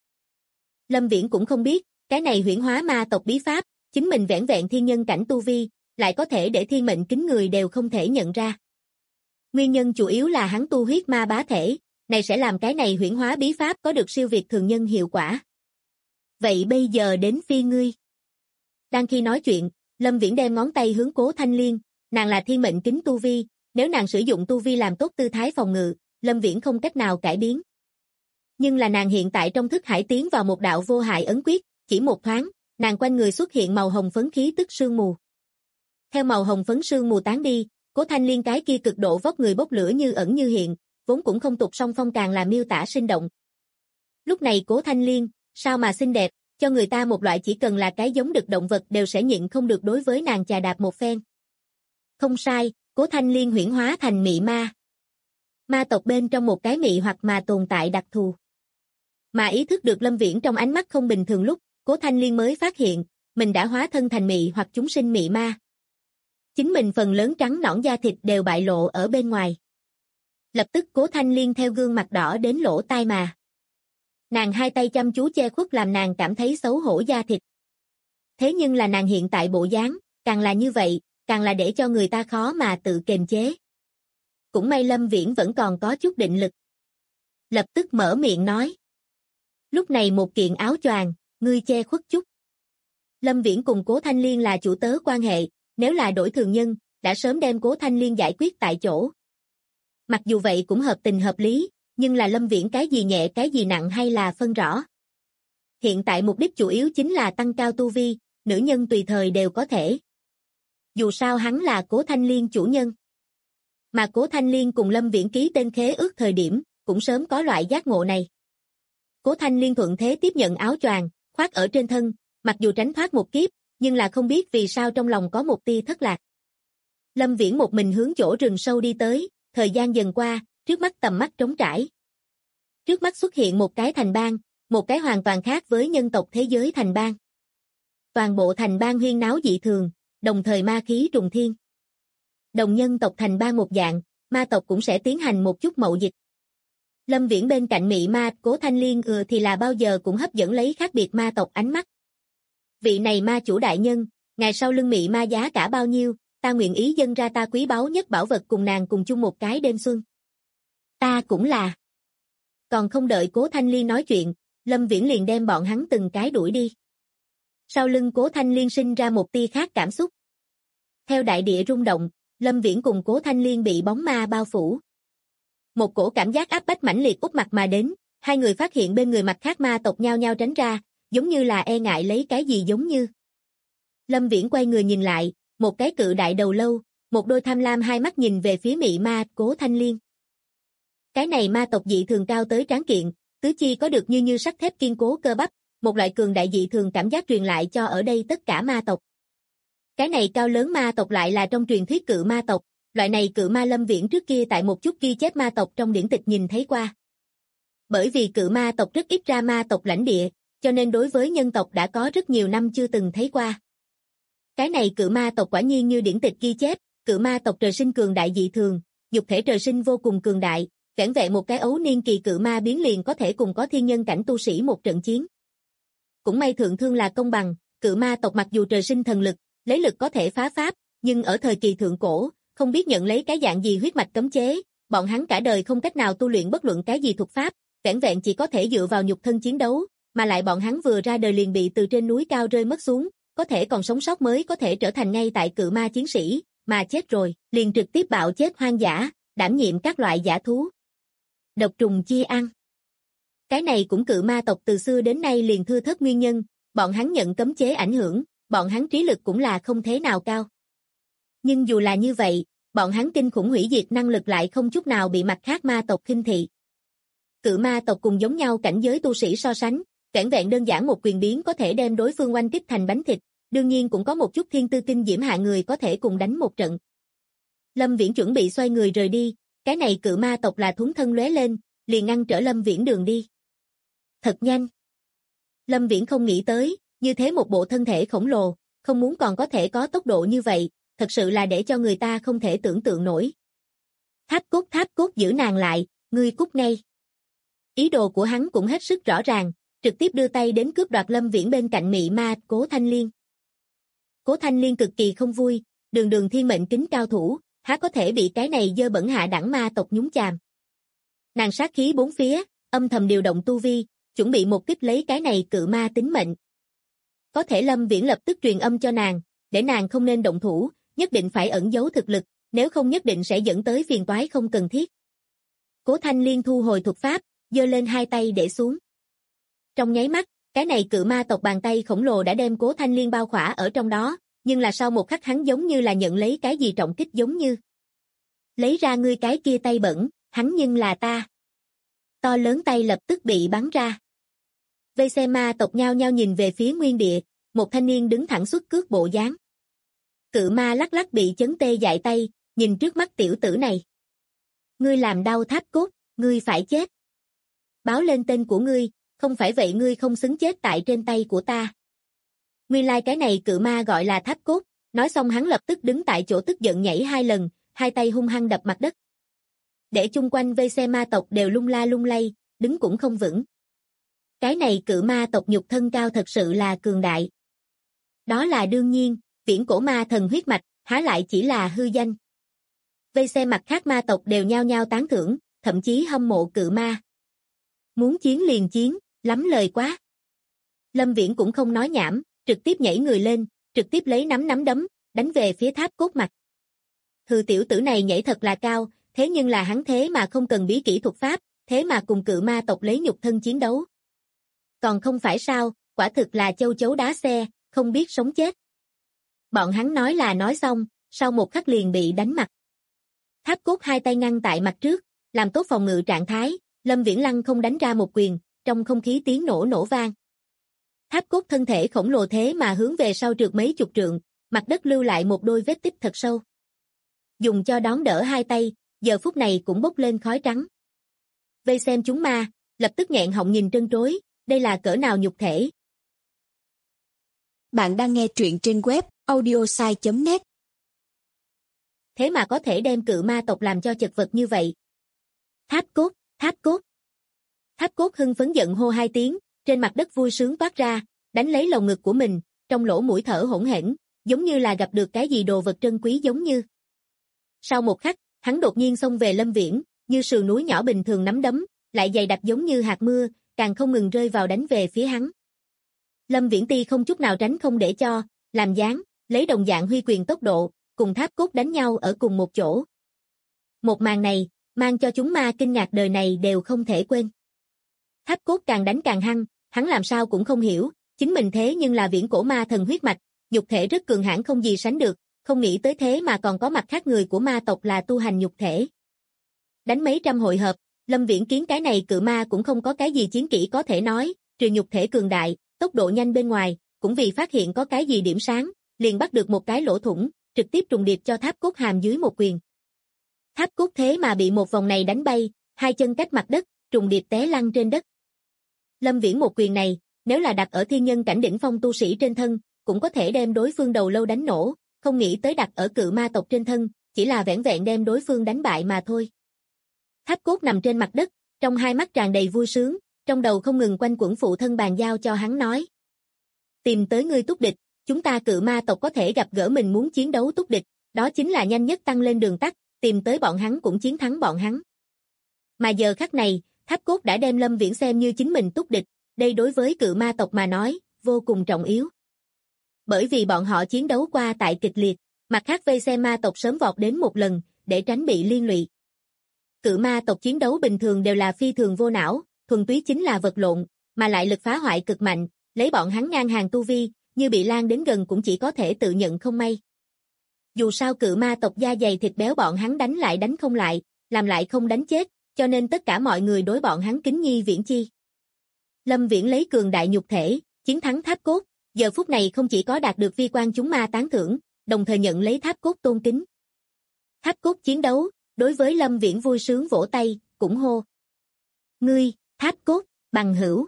Lâm Viễn cũng không biết, cái này huyễn hóa ma tộc bí pháp, chính mình vẻn vẹn thiên nhân cảnh tu vi, lại có thể để thiên mệnh kính người đều không thể nhận ra. Nguyên nhân chủ yếu là hắn tu huyết ma bá thể, này sẽ làm cái này huyễn hóa bí pháp có được siêu việt thường nhân hiệu quả. Vậy bây giờ đến phiên ngươi. Đang khi nói chuyện, Lâm Viễn đem ngón tay hướng Cố Thanh Liên, nàng là thiên mệnh kính tu vi, nếu nàng sử dụng tu vi làm tốt tư thái phòng ngự, Lâm Viễn không cách nào cải biến. Nhưng là nàng hiện tại trong thức hải tiến vào một đạo vô hại ấn quyết, chỉ một thoáng, nàng quanh người xuất hiện màu hồng phấn khí tức sương mù. Theo màu hồng phấn sương mù tán đi, Cố Thanh Liên cái kia cực độ vóc người bốc lửa như ẩn như hiện, vốn cũng không tục song phong càng là miêu tả sinh động. Lúc này Cố Thanh Liên, sao mà xinh đẹp, cho người ta một loại chỉ cần là cái giống đực động vật đều sẽ nhịn không được đối với nàng chà đạp một phen. Không sai, Cố Thanh Liên huyễn hóa thành mị ma. Ma tộc bên trong một cái mị hoặc mà tồn tại đặc thù. Mà ý thức được Lâm Viễn trong ánh mắt không bình thường lúc, Cố Thanh Liên mới phát hiện, mình đã hóa thân thành mị hoặc chúng sinh mị ma. Chính mình phần lớn trắng nõn da thịt đều bại lộ ở bên ngoài. Lập tức Cố Thanh Liên theo gương mặt đỏ đến lỗ tai mà. Nàng hai tay chăm chú che khuất làm nàng cảm thấy xấu hổ da thịt. Thế nhưng là nàng hiện tại bộ dáng, càng là như vậy, càng là để cho người ta khó mà tự kiềm chế. Cũng may Lâm Viễn vẫn còn có chút định lực. Lập tức mở miệng nói. Lúc này một kiện áo choàng, ngươi che khuất chút. Lâm Viễn cùng Cố Thanh Liên là chủ tớ quan hệ, nếu là đổi thường nhân, đã sớm đem Cố Thanh Liên giải quyết tại chỗ. Mặc dù vậy cũng hợp tình hợp lý, nhưng là Lâm Viễn cái gì nhẹ cái gì nặng hay là phân rõ. Hiện tại mục đích chủ yếu chính là tăng cao tu vi, nữ nhân tùy thời đều có thể. Dù sao hắn là Cố Thanh Liên chủ nhân. Mà Cố Thanh Liên cùng Lâm Viễn ký tên khế ước thời điểm, cũng sớm có loại giác ngộ này. Cố Thanh Liên thuận thế tiếp nhận áo choàng, khoác ở trên thân, mặc dù tránh thoát một kiếp, nhưng là không biết vì sao trong lòng có một tia thất lạc. Lâm Viễn một mình hướng chỗ rừng sâu đi tới, thời gian dần qua, trước mắt tầm mắt trống trải. Trước mắt xuất hiện một cái thành bang, một cái hoàn toàn khác với nhân tộc thế giới thành bang. Toàn bộ thành bang huyên náo dị thường, đồng thời ma khí trùng thiên. Đồng nhân tộc thành bang một dạng, ma tộc cũng sẽ tiến hành một chút mậu dịch. Lâm Viễn bên cạnh mị ma, Cố Thanh Liên thì là bao giờ cũng hấp dẫn lấy khác biệt ma tộc ánh mắt. Vị này ma chủ đại nhân, ngài sau lưng mị ma giá cả bao nhiêu, ta nguyện ý dâng ra ta quý báu nhất bảo vật cùng nàng cùng chung một cái đêm xuân. Ta cũng là. Còn không đợi Cố Thanh Liên nói chuyện, Lâm Viễn liền đem bọn hắn từng cái đuổi đi. Sau lưng Cố Thanh Liên sinh ra một tia khác cảm xúc. Theo đại địa rung động, Lâm Viễn cùng Cố Thanh Liên bị bóng ma bao phủ. Một cổ cảm giác áp bách mãnh liệt úp mặt mà đến, hai người phát hiện bên người mặt khác ma tộc nhao nhao tránh ra, giống như là e ngại lấy cái gì giống như. Lâm Viễn quay người nhìn lại, một cái cự đại đầu lâu, một đôi tham lam hai mắt nhìn về phía mị ma, Cố Thanh Liên. Cái này ma tộc dị thường cao tới tráng kiện, tứ chi có được như sắt thép kiên cố cơ bắp, một loại cường đại dị thường cảm giác truyền lại cho ở đây tất cả ma tộc. Cái này cao lớn ma tộc lại là trong truyền thuyết cự ma tộc, loại này cự ma Lâm Viễn trước kia tại một chút ghi chép ma tộc trong điển tịch nhìn thấy qua. Bởi vì cự ma tộc rất ít ra ma tộc lãnh địa, cho nên đối với nhân tộc đã có rất nhiều năm chưa từng thấy qua. Cái này cự ma tộc quả nhiên như điển tịch ghi chép, cự ma tộc trời sinh cường đại dị thường, dục thể trời sinh vô cùng cường đại, vẻn vẹn một cái ấu niên kỳ cự ma biến liền có thể cùng có thiên nhân cảnh tu sĩ một trận chiến. Cũng may thượng thương là công bằng, cự ma tộc mặc dù trời sinh thần lực, lấy lực có thể phá pháp, nhưng ở thời kỳ thượng cổ, không biết nhận lấy cái dạng gì huyết mạch cấm chế, bọn hắn cả đời không cách nào tu luyện bất luận cái gì thuật pháp, vẻn vẹn chỉ có thể dựa vào nhục thân chiến đấu, mà lại bọn hắn vừa ra đời liền bị từ trên núi cao rơi mất xuống, có thể còn sống sót mới có thể trở thành ngay tại cự ma chiến sĩ, mà chết rồi, liền trực tiếp bạo chết hoang dã, đảm nhiệm các loại dã thú. Độc trùng chia ăn. Cái này cũng cự ma tộc từ xưa đến nay liền thưa thớt nguyên nhân, bọn hắn nhận cấm chế ảnh hưởng, bọn hắn trí lực cũng là không thế nào cao. Nhưng dù là như vậy, bọn hắn kinh khủng hủy diệt năng lực lại không chút nào bị mặt khác ma tộc khinh thị. Cự ma tộc cùng giống nhau cảnh giới tu sĩ so sánh, vẻn vẹn đơn giản một quyền biến có thể đem đối phương oanh kích thành bánh thịt, đương nhiên cũng có một chút thiên tư kinh diễm hạ người có thể cùng đánh một trận. Lâm Viễn chuẩn bị xoay người rời đi, cái này cự ma tộc là thuấn thân lóe lên, liền ngăn trở Lâm Viễn đường đi. Thật nhanh. Lâm Viễn không nghĩ tới, như thế một bộ thân thể khổng lồ, không muốn còn có thể có tốc độ như vậy, thật sự là để cho người ta không thể tưởng tượng nổi. Tháp cốt giữ nàng lại, ngươi cút ngay. Ý đồ của hắn cũng hết sức rõ ràng, trực tiếp đưa tay đến cướp đoạt Lâm Viễn bên cạnh mị ma, Cố Thanh Liên. Cố Thanh Liên cực kỳ không vui, đường thiên mệnh kính cao thủ, há có thể bị cái này dơ bẩn hạ đẳng ma tộc nhúng chàm. Nàng sát khí bốn phía, âm thầm điều động tu vi, chuẩn bị một kích lấy cái này cự ma tính mệnh. Có thể Lâm Viễn lập tức truyền âm cho nàng, để nàng không nên động thủ, nhất định phải ẩn giấu thực lực, nếu không nhất định sẽ dẫn tới phiền toái không cần thiết. Cố Thanh Liên thu hồi thuật pháp, giơ lên hai tay để xuống. Trong nháy mắt, cái này cự ma tộc bàn tay khổng lồ đã đem Cố Thanh Liên bao khỏa ở trong đó, nhưng là sau một khắc hắn giống như là nhận lấy cái gì trọng kích giống như. Lấy ra ngươi cái kia tay bẩn, hắn nhưng là ta. To lớn tay lập tức bị bắn ra. Vây xem ma tộc nhao nhao nhìn về phía nguyên địa, một thanh niên đứng thẳng xuất cước bộ dáng. Cự ma lắc lắc bị chấn tê dại tay, nhìn trước mắt tiểu tử này. Ngươi làm đau tháp cốt, ngươi phải chết. Báo lên tên của ngươi, không phải vậy ngươi không xứng chết tại trên tay của ta. Nguyên lai cái này cự ma gọi là tháp cốt, nói xong hắn lập tức đứng tại chỗ tức giận nhảy hai lần, hai tay hung hăng đập mặt đất. Để chung quanh vây xem ma tộc đều lung la lung lay, đứng cũng không vững. Cái này cự ma tộc nhục thân cao thật sự là cường đại. Đó là đương nhiên, viễn cổ ma thần huyết mạch, há lại chỉ là hư danh. Vây xem mặt khác ma tộc đều nhao nhao tán thưởng, thậm chí hâm mộ cự ma. Muốn chiến liền chiến, lắm lời quá. Lâm Viễn cũng không nói nhảm, trực tiếp nhảy người lên, trực tiếp lấy nắm đấm, đánh về phía tháp cốt mặt. Hừ, tiểu tử này nhảy thật là cao, thế nhưng là hắn thế mà không cần bí kỹ thuật pháp, thế mà cùng cự ma tộc lấy nhục thân chiến đấu. Còn không phải sao, quả thực là châu chấu đá xe, không biết sống chết. Bọn hắn nói là nói xong, sau một khắc liền bị đánh mặt. Tháp cốt hai tay ngăn tại mặt trước, làm tốt phòng ngự trạng thái, Lâm Viễn Lăng không đánh ra một quyền, trong không khí tiếng nổ nổ vang. Tháp cốt thân thể khổng lồ thế mà hướng về sau trượt mấy chục trượng, mặt đất lưu lại một đôi vết tích thật sâu. Dùng cho đón đỡ hai tay, giờ phút này cũng bốc lên khói trắng. Vây xem chúng ma, lập tức nghẹn họng nhìn trân trối, đây là cỡ nào nhục thể. Bạn đang nghe truyện trên web audiosai.net. Thế mà có thể đem cự ma tộc làm cho chật vật như vậy. Tháp cốt, tháp cốt. Tháp cốt hưng phấn giận hô hai tiếng, trên mặt đất vui sướng toát ra, đánh lấy lồng ngực của mình, trong lỗ mũi thở hổn hển, giống như là gặp được cái gì đồ vật trân quý giống như. Sau một khắc, hắn đột nhiên xông về Lâm Viễn, như sườn núi nhỏ bình thường nắm đấm, lại dày đặc giống như hạt mưa, càng không ngừng rơi vào đánh về phía hắn. Lâm Viễn Ti không chút nào tránh không để cho, làm dáng, lấy đồng dạng huy quyền tốc độ, cùng tháp cốt đánh nhau ở cùng một chỗ. Một màn này, mang cho chúng ma kinh ngạc đời này đều không thể quên. Tháp cốt càng đánh càng hăng, hắn làm sao cũng không hiểu, chính mình thế nhưng là viễn cổ ma thần huyết mạch, nhục thể rất cường hãn không gì sánh được, không nghĩ tới thế mà còn có mặt khác người của ma tộc là tu hành nhục thể. Đánh mấy trăm hội hợp, Lâm Viễn kiến cái này cự ma cũng không có cái gì chiến kỹ có thể nói, trừ nhục thể cường đại, tốc độ nhanh bên ngoài, cũng vì phát hiện có cái gì điểm sáng, liền bắt được một cái lỗ thủng, trực tiếp trùng điệp cho tháp cốt hàm dưới một quyền. Tháp cốt thế mà bị một vòng này đánh bay, hai chân cách mặt đất, trùng điệp té lăn trên đất. Lâm Viễn một quyền này, nếu là đặt ở thiên nhân cảnh đỉnh phong tu sĩ trên thân, cũng có thể đem đối phương đầu lâu đánh nổ, không nghĩ tới đặt ở cự ma tộc trên thân, chỉ là vẻn vẹn đem đối phương đánh bại mà thôi. Tháp cốt nằm trên mặt đất, trong hai mắt tràn đầy vui sướng, trong đầu không ngừng quanh quẩn phụ thân bàn giao cho hắn nói. Tìm tới ngươi túc địch, chúng ta cự ma tộc có thể gặp gỡ mình muốn chiến đấu túc địch, đó chính là nhanh nhất tăng lên đường tắt, tìm tới bọn hắn cũng chiến thắng bọn hắn. Mà giờ khắc này, tháp cốt đã đem Lâm Viễn xem như chính mình túc địch, đây đối với cự ma tộc mà nói, vô cùng trọng yếu. Bởi vì bọn họ chiến đấu qua tại kịch liệt, mặt khác vây xem ma tộc sớm vọt đến một lần, để tránh bị liên lụy. Cự ma tộc chiến đấu bình thường đều là phi thường vô não, thuần túy chính là vật lộn, mà lại lực phá hoại cực mạnh, lấy bọn hắn ngang hàng tu vi, như bị lan đến gần cũng chỉ có thể tự nhận không may. Dù sao cự ma tộc da dày thịt béo bọn hắn đánh lại đánh không lại, làm lại không đánh chết, cho nên tất cả mọi người đối bọn hắn kính nhi viễn chi. Lâm Viễn lấy cường đại nhục thể, chiến thắng tháp cốt, giờ phút này không chỉ có đạt được vi quan chúng ma tán thưởng, đồng thời nhận lấy tháp cốt tôn kính. Tháp cốt chiến đấu, đối với Lâm Viễn vui sướng vỗ tay, cũng hô. Ngươi, tháp cốt, bằng hữu.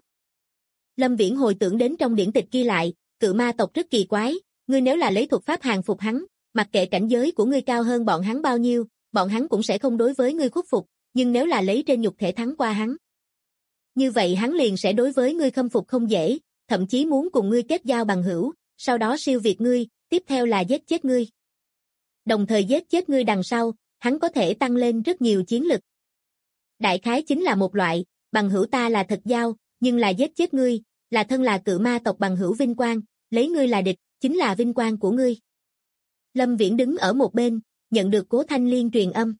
Lâm Viễn hồi tưởng đến trong điển tịch ghi lại, cự ma tộc rất kỳ quái, ngươi nếu là lấy thuật pháp hàng phục hắn, mặc kệ cảnh giới của ngươi cao hơn bọn hắn bao nhiêu, bọn hắn cũng sẽ không đối với ngươi khuất phục, nhưng nếu là lấy trên nhục thể thắng qua hắn, như vậy hắn liền sẽ đối với ngươi khâm phục không dễ, thậm chí muốn cùng ngươi kết giao bằng hữu, sau đó siêu việt ngươi, tiếp theo là giết chết ngươi. Đồng thời giết chết ngươi đằng sau, hắn có thể tăng lên rất nhiều chiến lực. Đại khái chính là một loại, bằng hữu ta là thật giao, nhưng là giết chết ngươi, là thân là cự ma tộc bằng hữu vinh quang, lấy ngươi là địch, chính là vinh quang của ngươi. Lâm Viễn đứng ở một bên, nhận được Cố Thanh Liên truyền âm.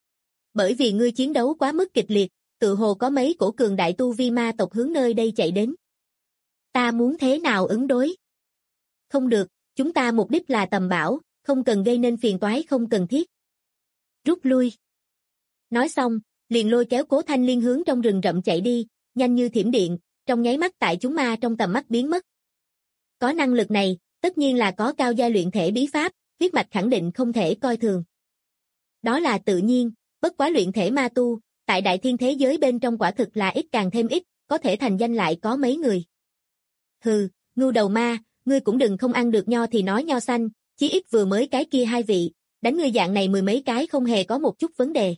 Bởi vì ngươi chiến đấu quá mức kịch liệt, tự hồ có mấy cổ cường đại tu vi ma tộc hướng nơi đây chạy đến. Ta muốn thế nào ứng đối? Không được, chúng ta mục đích là tầm bảo, không cần gây nên phiền toái không cần thiết. Rút lui. Nói xong, liền lôi kéo Cố Thanh Liên hướng trong rừng rậm chạy đi, nhanh như thiểm điện, trong nháy mắt tại chúng ma trong tầm mắt biến mất. Có năng lực này, tất nhiên là có cao giai luyện thể bí pháp, huyết mạch khẳng định không thể coi thường. Đó là tự nhiên, bất quá luyện thể ma tu, tại đại thiên thế giới bên trong quả thực là ít càng thêm ít, có thể thành danh lại có mấy người. Hừ, ngưu đầu ma, ngươi cũng đừng không ăn được nho thì nói nho xanh, chí ít vừa mới cái kia hai vị, đánh ngươi dạng này mười mấy cái không hề có một chút vấn đề.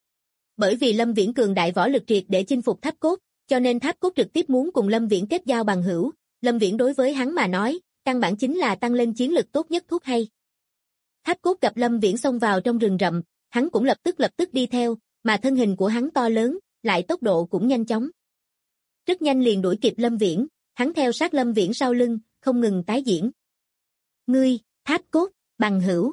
Bởi vì Lâm Viễn cường đại võ lực triệt để chinh phục tháp cốt, cho nên tháp cốt trực tiếp muốn cùng Lâm Viễn kết giao bằng hữu, Lâm Viễn đối với hắn mà nói, căn bản chính là tăng lên chiến lực tốt nhất thuốc hay. Tháp cốt gặp Lâm Viễn xông vào trong rừng rậm, hắn cũng lập tức đi theo, mà thân hình của hắn to lớn, lại tốc độ cũng nhanh chóng. Rất nhanh liền đuổi kịp Lâm Viễn, hắn theo sát Lâm Viễn sau lưng, không ngừng tái diễn. Ngươi, tháp cốt, bằng hữu.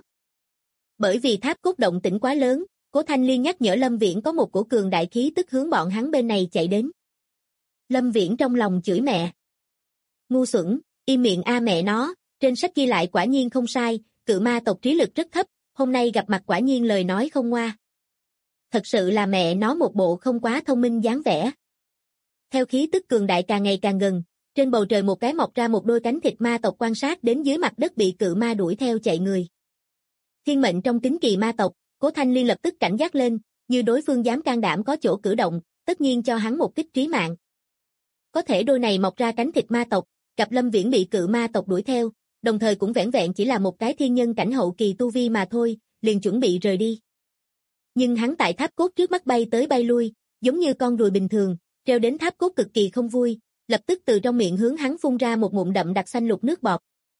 Bởi vì tháp cốt động tĩnh quá lớn, Cố Thanh Liên nhắc nhở Lâm Viễn có một cổ cường đại khí tức hướng bọn hắn bên này chạy đến. Lâm Viễn trong lòng chửi mẹ. Ngu xuẩn, im miệng a mẹ nó, trên sách ghi lại quả nhiên không sai, cự ma tộc trí lực rất thấp, hôm nay gặp mặt quả nhiên lời nói không ngoa. Thật sự là mẹ nó một bộ không quá thông minh dáng vẻ. Theo khí tức cường đại càng ngày càng gần, trên bầu trời một cái mọc ra một đôi cánh thịt ma tộc quan sát đến dưới mặt đất bị cự ma đuổi theo chạy người. Thiên mệnh trong kính kỳ ma tộc, Cố Thanh Liên lập tức cảnh giác lên, như đối phương dám can đảm có chỗ cử động, tất nhiên cho hắn một kích trí mạng. Có thể đôi này mọc ra cánh thịt ma tộc, gặp Lâm Viễn bị cự ma tộc đuổi theo, đồng thời cũng vẻn vẹn chỉ là một cái thiên nhân cảnh hậu kỳ tu vi mà thôi, liền chuẩn bị rời đi. Nhưng hắn tại tháp cốt trước mắt bay tới bay lui, giống như con ruồi bình thường, treo đến tháp cốt cực kỳ không vui, lập tức từ trong miệng hướng hắn phun ra một ngụm đậm đặc xanh lục nước bọt.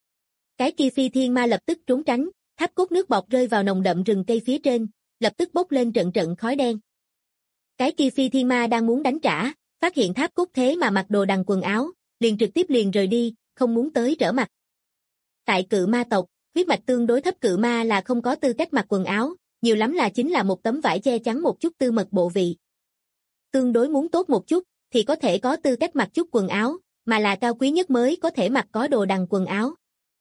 Cái kia phi thiên ma lập tức trốn tránh, tháp cốt nước bọt rơi vào nồng đậm rừng cây phía trên, lập tức bốc lên trận trận khói đen. Cái kia phi thiên ma đang muốn đánh trả, phát hiện tháp cốt thế mà mặc đồ đằng quần áo, liền trực tiếp liền rời đi, không muốn tới trở mặt. Tại cự ma tộc, huyết mạch tương đối thấp cự ma là không có tư cách mặc quần áo, nhiều lắm là chính là một tấm vải che chắn một chút tư mật bộ vị. Tương đối muốn tốt một chút, thì có thể có tư cách mặc chút quần áo, mà là cao quý nhất mới có thể mặc có đồ đằng quần áo.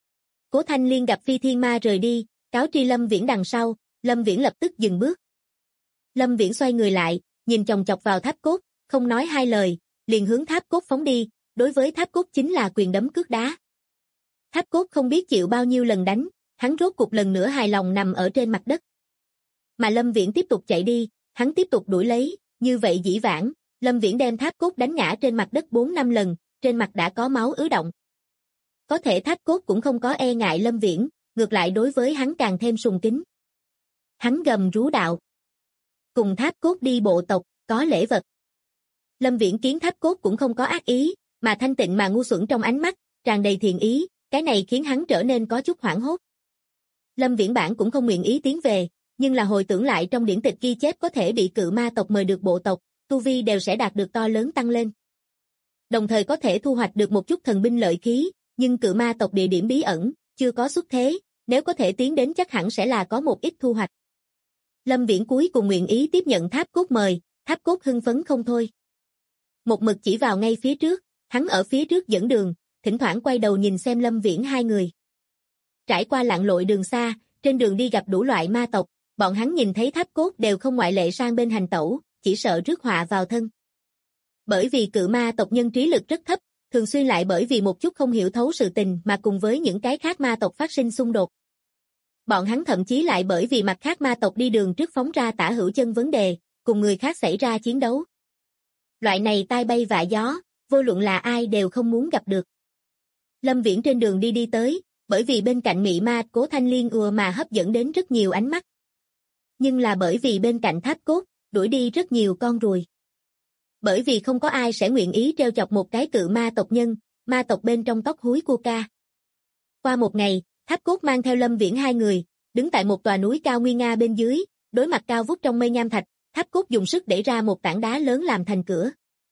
Cố Thanh Liên gặp phi thiên ma rời đi, cáo tri Lâm Viễn đằng sau, Lâm Viễn lập tức dừng bước. Lâm Viễn xoay người lại, nhìn chòng chọc vào tháp cốt, không nói hai lời, liền hướng tháp cốt phóng đi, đối với tháp cốt chính là quyền đấm cước đá. Tháp cốt không biết chịu bao nhiêu lần đánh, hắn rốt cục lần nữa hài lòng nằm ở trên mặt đất. Mà Lâm Viễn tiếp tục chạy đi, hắn tiếp tục đuổi lấy, như vậy dĩ vãng, Lâm Viễn đem tháp cốt đánh ngã trên mặt đất 4-5 lần, trên mặt đã có máu ứ động. Có thể tháp cốt cũng không có e ngại Lâm Viễn, ngược lại đối với hắn càng thêm sùng kính. Hắn gầm rú đạo: cùng tháp cốt đi bộ tộc, có lễ vật. Lâm Viễn kiến tháp cốt cũng không có ác ý, mà thanh tịnh mà ngu xuẩn trong ánh mắt, tràn đầy thiện ý, cái này khiến hắn trở nên có chút hoảng hốt. Lâm Viễn bản cũng không nguyện ý tiến về, nhưng là hồi tưởng lại trong điển tịch ghi chép có thể bị cự ma tộc mời được bộ tộc, tu vi đều sẽ đạt được to lớn tăng lên. Đồng thời có thể thu hoạch được một chút thần binh lợi khí, nhưng cự ma tộc địa điểm bí ẩn, chưa có xuất thế, nếu có thể tiến đến chắc hẳn sẽ là có một ít thu hoạch. Lâm Viễn cuối cùng nguyện ý tiếp nhận tháp cốt mời, tháp cốt hưng phấn không thôi. Một mực chỉ vào ngay phía trước, hắn ở phía trước dẫn đường, thỉnh thoảng quay đầu nhìn xem Lâm Viễn hai người. Trải qua lặn lội đường xa, trên đường đi gặp đủ loại ma tộc, bọn hắn nhìn thấy tháp cốt đều không ngoại lệ sang bên hành tẩu, chỉ sợ rước họa vào thân. Bởi vì cự ma tộc nhân trí lực rất thấp, thường xuyên lại bởi vì một chút không hiểu thấu sự tình mà cùng với những cái khác ma tộc phát sinh xung đột. Bọn hắn thậm chí lại bởi vì mặt khác ma tộc đi đường trước phóng ra tả hữu chân vấn đề, cùng người khác xảy ra chiến đấu. Loại này tai bay vạ gió, vô luận là ai đều không muốn gặp được. Lâm Viễn trên đường đi tới, bởi vì bên cạnh mị ma Cố Thanh Liên ùa mà hấp dẫn đến rất nhiều ánh mắt. Nhưng là bởi vì bên cạnh tháp cốt, đuổi đi rất nhiều con ruồi. Bởi vì không có ai sẽ nguyện ý trêu chọc một cái cự ma tộc nhân, ma tộc bên trong tóc húi cua ca. Qua một ngày, tháp cốt mang theo Lâm Viễn hai người, đứng tại một tòa núi cao nguy nga bên dưới, đối mặt cao vút trong mây nham thạch, tháp cốt dùng sức đẩy ra một tảng đá lớn làm thành cửa.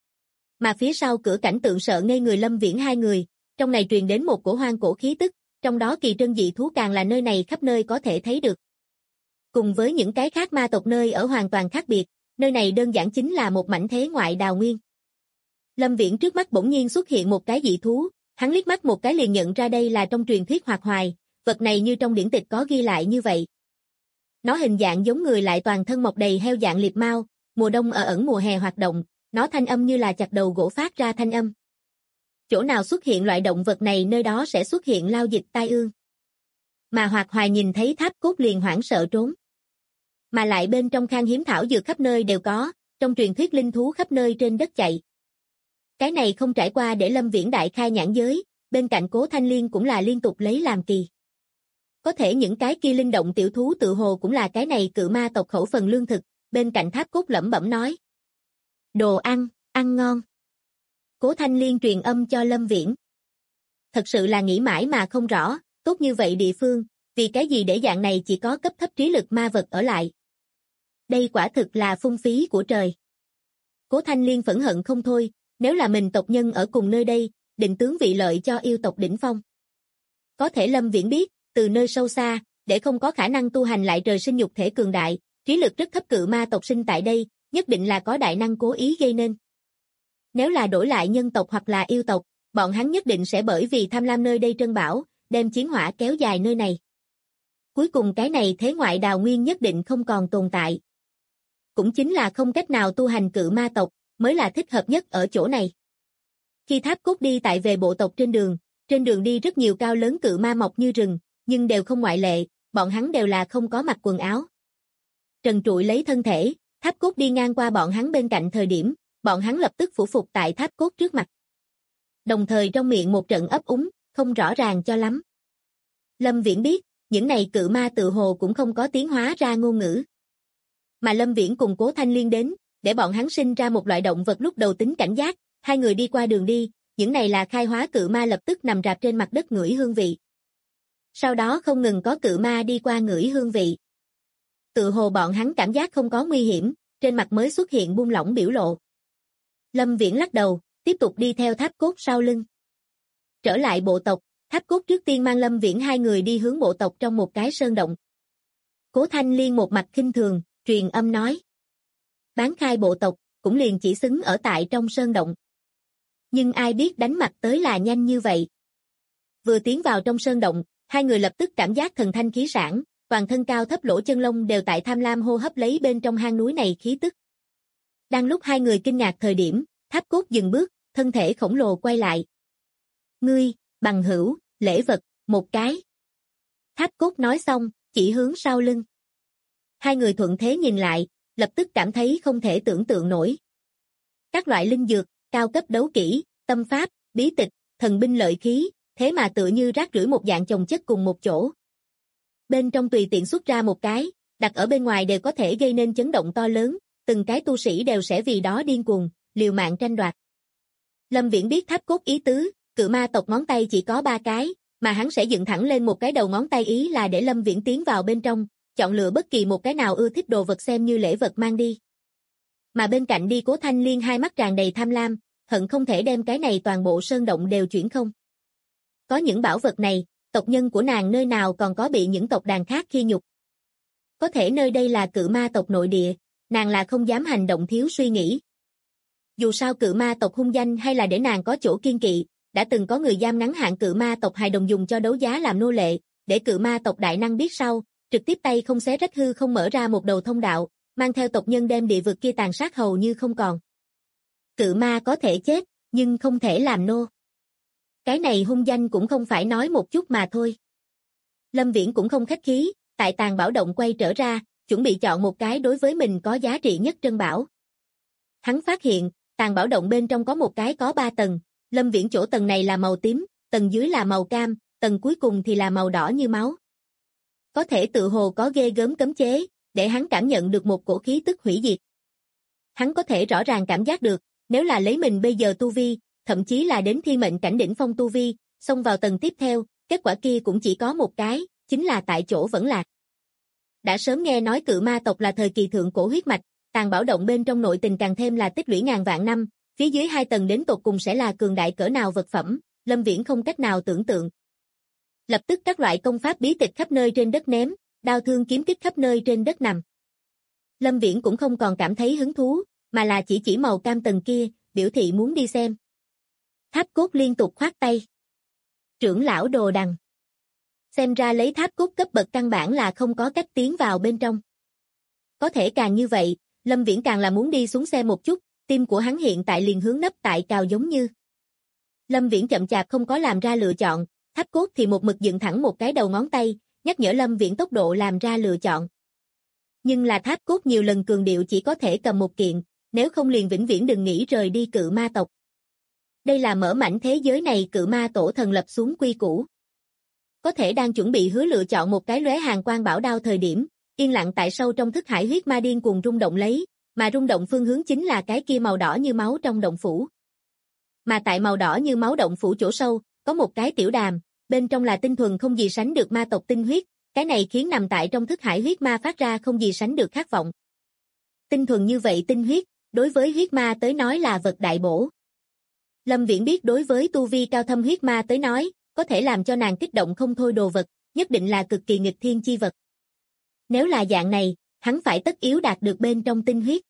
Mà phía sau cửa cảnh tượng sợ ngây người Lâm Viễn hai người, trong này truyền đến một cổ hoang cổ khí tức, trong đó kỳ trân dị thú càng là nơi này khắp nơi có thể thấy được. Cùng với những cái khác ma tộc nơi ở hoàn toàn khác biệt, nơi này đơn giản chính là một mảnh thế ngoại đào nguyên. Lâm Viễn trước mắt bỗng nhiên xuất hiện một cái dị thú, hắn liếc mắt một cái liền nhận ra đây là trong truyền thuyết Hoạt Hoài, vật này như trong điển tịch có ghi lại như vậy. Nó hình dạng giống người lại toàn thân mọc đầy heo dạng liệp mao, mùa đông ở ẩn mùa hè hoạt động, nó thanh âm như là chặt đầu gỗ phát ra thanh âm. Chỗ nào xuất hiện loại động vật này nơi đó sẽ xuất hiện lao dịch tai ương. Mà Hoạt Hoài nhìn thấy tháp cốt liền hoảng sợ trốn. Mà lại bên trong khan hiếm thảo dược khắp nơi đều có, trong truyền thuyết linh thú khắp nơi trên đất chạy. Cái này không trải qua để Lâm Viễn đại khai nhãn giới, bên cạnh Cố Thanh Liên cũng là liên tục lấy làm kỳ. Có thể những cái kia linh động tiểu thú tự hồ cũng là cái này cự ma tộc khẩu phần lương thực, bên cạnh tháp cốt lẩm bẩm nói. Đồ ăn, ăn ngon. Cố Thanh Liên truyền âm cho Lâm Viễn. Thật sự là nghĩ mãi mà không rõ, tốt như vậy địa phương, vì cái gì để dạng này chỉ có cấp thấp trí lực ma vật ở lại. Đây quả thực là phung phí của trời. Cố Thanh Liên phẫn hận không thôi, nếu là mình tộc nhân ở cùng nơi đây, định tướng vị lợi cho yêu tộc đỉnh phong. Có thể Lâm Viễn biết, từ nơi sâu xa, để không có khả năng tu hành lại trời sinh nhục thể cường đại, trí lực rất thấp cự ma tộc sinh tại đây, nhất định là có đại năng cố ý gây nên. Nếu là đổi lại nhân tộc hoặc là yêu tộc, bọn hắn nhất định sẽ bởi vì tham lam nơi đây trân bảo, đem chiến hỏa kéo dài nơi này. Cuối cùng cái này thế ngoại đào nguyên nhất định không còn tồn tại. Cũng chính là không cách nào tu hành cự ma tộc, mới là thích hợp nhất ở chỗ này. Khi Tháp Cốt đi tại về bộ tộc trên đường đi rất nhiều cao lớn cự ma mọc như rừng, nhưng đều không ngoại lệ, bọn hắn đều là không có mặc quần áo. Trần trụi lấy thân thể, Tháp Cốt đi ngang qua bọn hắn bên cạnh thời điểm, bọn hắn lập tức phủ phục tại Tháp Cốt trước mặt. Đồng thời trong miệng một trận ấp úng, không rõ ràng cho lắm. Lâm Viễn biết, những này cự ma tự hồ cũng không có tiến hóa ra ngôn ngữ. Mà Lâm Viễn cùng Cố Thanh Liên đến, để bọn hắn sinh ra một loại động vật lúc đầu tính cảnh giác, hai người đi qua đường đi, những này là khai hóa cự ma lập tức nằm rạp trên mặt đất ngửi hương vị. Sau đó không ngừng có cự ma đi qua ngửi hương vị. Tự hồ bọn hắn cảm giác không có nguy hiểm, trên mặt mới xuất hiện buông lỏng biểu lộ. Lâm Viễn lắc đầu, tiếp tục đi theo Tháp Cốt sau lưng. Trở lại bộ tộc, Tháp Cốt trước tiên mang Lâm Viễn hai người đi hướng bộ tộc trong một cái sơn động. Cố Thanh Liên một mặt khinh thường, truyền âm nói. Bán khai bộ tộc, cũng liền chỉ xứng ở tại trong sơn động. Nhưng ai biết đánh mặt tới là nhanh như vậy. Vừa tiến vào trong sơn động, hai người lập tức cảm giác thần thanh khí sảng, toàn thân cao thấp lỗ chân lông đều tại tham lam hô hấp lấy bên trong hang núi này khí tức. Đang lúc hai người kinh ngạc thời điểm, Tháp Cốt dừng bước, thân thể khổng lồ quay lại. Ngươi, bằng hữu, lễ vật, một cái. Tháp Cốt nói xong, chỉ hướng sau lưng. Hai người thuận thế nhìn lại, lập tức cảm thấy không thể tưởng tượng nổi. Các loại linh dược, cao cấp đấu kỹ, tâm pháp, bí tịch, thần binh lợi khí, thế mà tựa như rác rưởi một dạng chồng chất cùng một chỗ. Bên trong tùy tiện xuất ra một cái, đặt ở bên ngoài đều có thể gây nên chấn động to lớn, từng cái tu sĩ đều sẽ vì đó điên cuồng, liều mạng tranh đoạt. Lâm Viễn biết Tháp Cốt ý tứ, cự ma tộc ngón tay chỉ có 3 cái, mà hắn sẽ dựng thẳng lên một cái đầu ngón tay ý là để Lâm Viễn tiến vào bên trong, chọn lựa bất kỳ một cái nào ưa thích đồ vật xem như lễ vật mang đi. Mà bên cạnh đi Cố Thanh Liên hai mắt tràn đầy tham lam, hận không thể đem cái này toàn bộ sơn động đều chuyển không. Có những bảo vật này, tộc nhân của nàng nơi nào còn có bị những tộc đàn khác khi nhục. Có thể nơi đây là cự ma tộc nội địa, nàng là không dám hành động thiếu suy nghĩ. Dù sao cự ma tộc hung danh hay là để nàng có chỗ kiên kỵ, đã từng có người giam ngắn hạn cự ma tộc hài đồng dùng cho đấu giá làm nô lệ, để cự ma tộc đại năng biết sau, trực tiếp tay không xé rách hư không mở ra một đầu thông đạo, mang theo tộc nhân đem địa vực kia tàn sát hầu như không còn. Cự ma có thể chết, nhưng không thể làm nô. Cái này hung danh cũng không phải nói một chút mà thôi. Lâm Viễn cũng không khách khí, tại tàn bảo động quay trở ra, chuẩn bị chọn một cái đối với mình có giá trị nhất trân bảo. Hắn phát hiện, tàn bảo động bên trong có một cái có 3 tầng, Lâm Viễn chỗ tầng này là màu tím, tầng dưới là màu cam, tầng cuối cùng thì là màu đỏ như máu. Có thể tự hồ có ghê gớm cấm chế, để hắn cảm nhận được một cổ khí tức hủy diệt. Hắn có thể rõ ràng cảm giác được, nếu là lấy mình bây giờ tu vi, thậm chí là đến thiên mệnh cảnh đỉnh phong tu vi, xông vào tầng tiếp theo, kết quả kia cũng chỉ có một cái, chính là tại chỗ vẫn lạc. Đã sớm nghe nói cự ma tộc là thời kỳ thượng cổ huyết mạch, tàn bảo động bên trong nội tình càng thêm là tích lũy ngàn vạn năm, phía dưới 2 tầng đến tột cùng sẽ là cường đại cỡ nào vật phẩm, Lâm Viễn không cách nào tưởng tượng. Lập tức các loại công pháp bí tịch khắp nơi trên đất ném, đao thương kiếm kích khắp nơi trên đất nằm. Lâm Viễn cũng không còn cảm thấy hứng thú, mà là chỉ màu cam tầng kia, biểu thị muốn đi xem. Tháp Cốt liên tục khoát tay. Trưởng lão Đồ Đằng. Xem ra lấy Tháp Cốt cấp bậc căn bản là không có cách tiến vào bên trong. Có thể càng như vậy, Lâm Viễn càng là muốn đi xuống xe một chút, tim của hắn hiện tại liền hướng nấp tại cào giống như. Lâm Viễn chậm chạp không có làm ra lựa chọn, Tháp Cốt thì một mực dựng thẳng một cái đầu ngón tay, nhắc nhở Lâm Viễn tốc độ làm ra lựa chọn. Nhưng là Tháp Cốt nhiều lần cường điệu chỉ có thể cầm một kiện, nếu không liền vĩnh viễn đừng nghĩ rời đi cự ma tộc. Đây là mở mảnh thế giới này cự ma tổ thần lập xuống quy củ. Có thể đang chuẩn bị hứa lựa chọn một cái lóe hàn quang bảo đao thời điểm, yên lặng tại sâu trong thức hải huyết ma điên cuồng rung động lấy, mà rung động phương hướng chính là cái kia màu đỏ như máu trong động phủ. Mà tại màu đỏ như máu động phủ chỗ sâu, có một cái tiểu đàm, bên trong là tinh thuần không gì sánh được ma tộc tinh huyết, cái này khiến nằm tại trong thức hải huyết ma phát ra không gì sánh được khát vọng. Tinh thuần như vậy tinh huyết, đối với huyết ma tới nói là vật đại bổ. Lâm Viễn biết đối với tu vi cao thâm huyết ma tới nói, có thể làm cho nàng kích động không thôi đồ vật, nhất định là cực kỳ nghịch thiên chi vật. Nếu là dạng này, hắn phải tất yếu đạt được bên trong tinh huyết.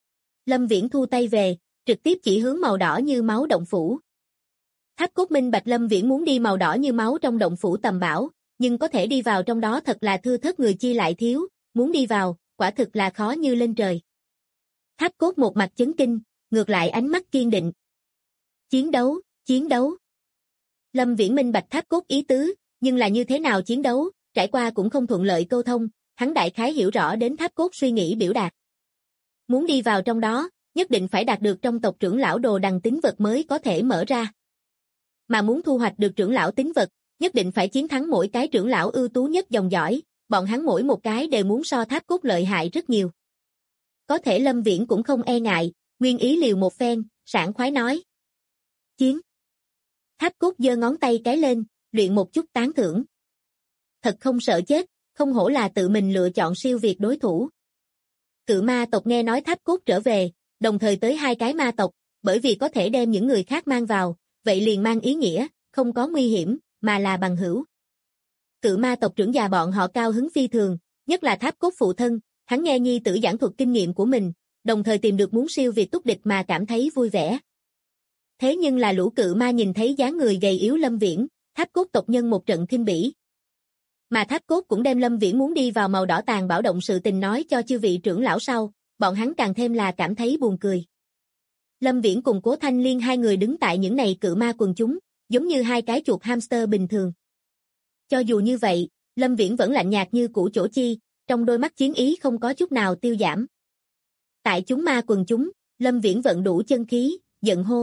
Lâm Viễn thu tay về, trực tiếp chỉ hướng màu đỏ như máu động phủ. Tháp Cốt minh bạch Lâm Viễn muốn đi màu đỏ như máu trong động phủ tầm bảo, nhưng có thể đi vào trong đó thật là thưa thớt người chi lại thiếu, muốn đi vào, quả thực là khó như lên trời. Tháp Cốt một mặt chấn kinh, ngược lại ánh mắt kiên định. Chiến đấu, chiến đấu. Lâm Viễn minh bạch Tháp Cốt ý tứ, nhưng là như thế nào chiến đấu, trải qua cũng không thuận lợi câu thông, hắn đại khái hiểu rõ đến Tháp Cốt suy nghĩ biểu đạt. Muốn đi vào trong đó, nhất định phải đạt được trong tộc trưởng lão đồ đằng tín vật mới có thể mở ra. Mà muốn thu hoạch được trưởng lão tín vật, nhất định phải chiến thắng mỗi cái trưởng lão ưu tú nhất dòng dõi, bọn hắn mỗi một cái đều muốn so Tháp Cốt lợi hại rất nhiều. Có thể Lâm Viễn cũng không e ngại, nguyên ý liều một phen, sảng khoái nói. Chiến. Tháp Cốt giơ ngón tay cái lên, luyện một chút tán thưởng. Thật không sợ chết, không hổ là tự mình lựa chọn siêu việt đối thủ. Cự ma tộc nghe nói Tháp Cốt trở về, đồng thời tới 2 cái ma tộc, bởi vì có thể đem những người khác mang vào, vậy liền mang ý nghĩa, không có nguy hiểm, mà là bằng hữu. Cự ma tộc trưởng già bọn họ cao hứng phi thường, nhất là Tháp Cốt phụ thân, hắn nghe nhi tử giảng thuật kinh nghiệm của mình, đồng thời tìm được muốn siêu việt túc địch mà cảm thấy vui vẻ. Thế nhưng là lũ cự ma nhìn thấy dáng người gầy yếu Lâm Viễn, Tháp Cốt tộc nhân một trận khinh bỉ. Mà Tháp Cốt cũng đem Lâm Viễn muốn đi vào màu đỏ tàn bảo động sự tình nói cho chư vị trưởng lão sau, bọn hắn càng thêm là cảm thấy buồn cười. Lâm Viễn cùng Cố Thanh Liên 2 người đứng tại những này cự ma quần chúng, giống như 2 cái chuột hamster bình thường. Cho dù như vậy, Lâm Viễn vẫn lạnh nhạt như cũ chỗ chi, trong đôi mắt chiến ý không có chút nào tiêu giảm. Tại chúng ma quần chúng, Lâm Viễn vận đủ chân khí, giận hô.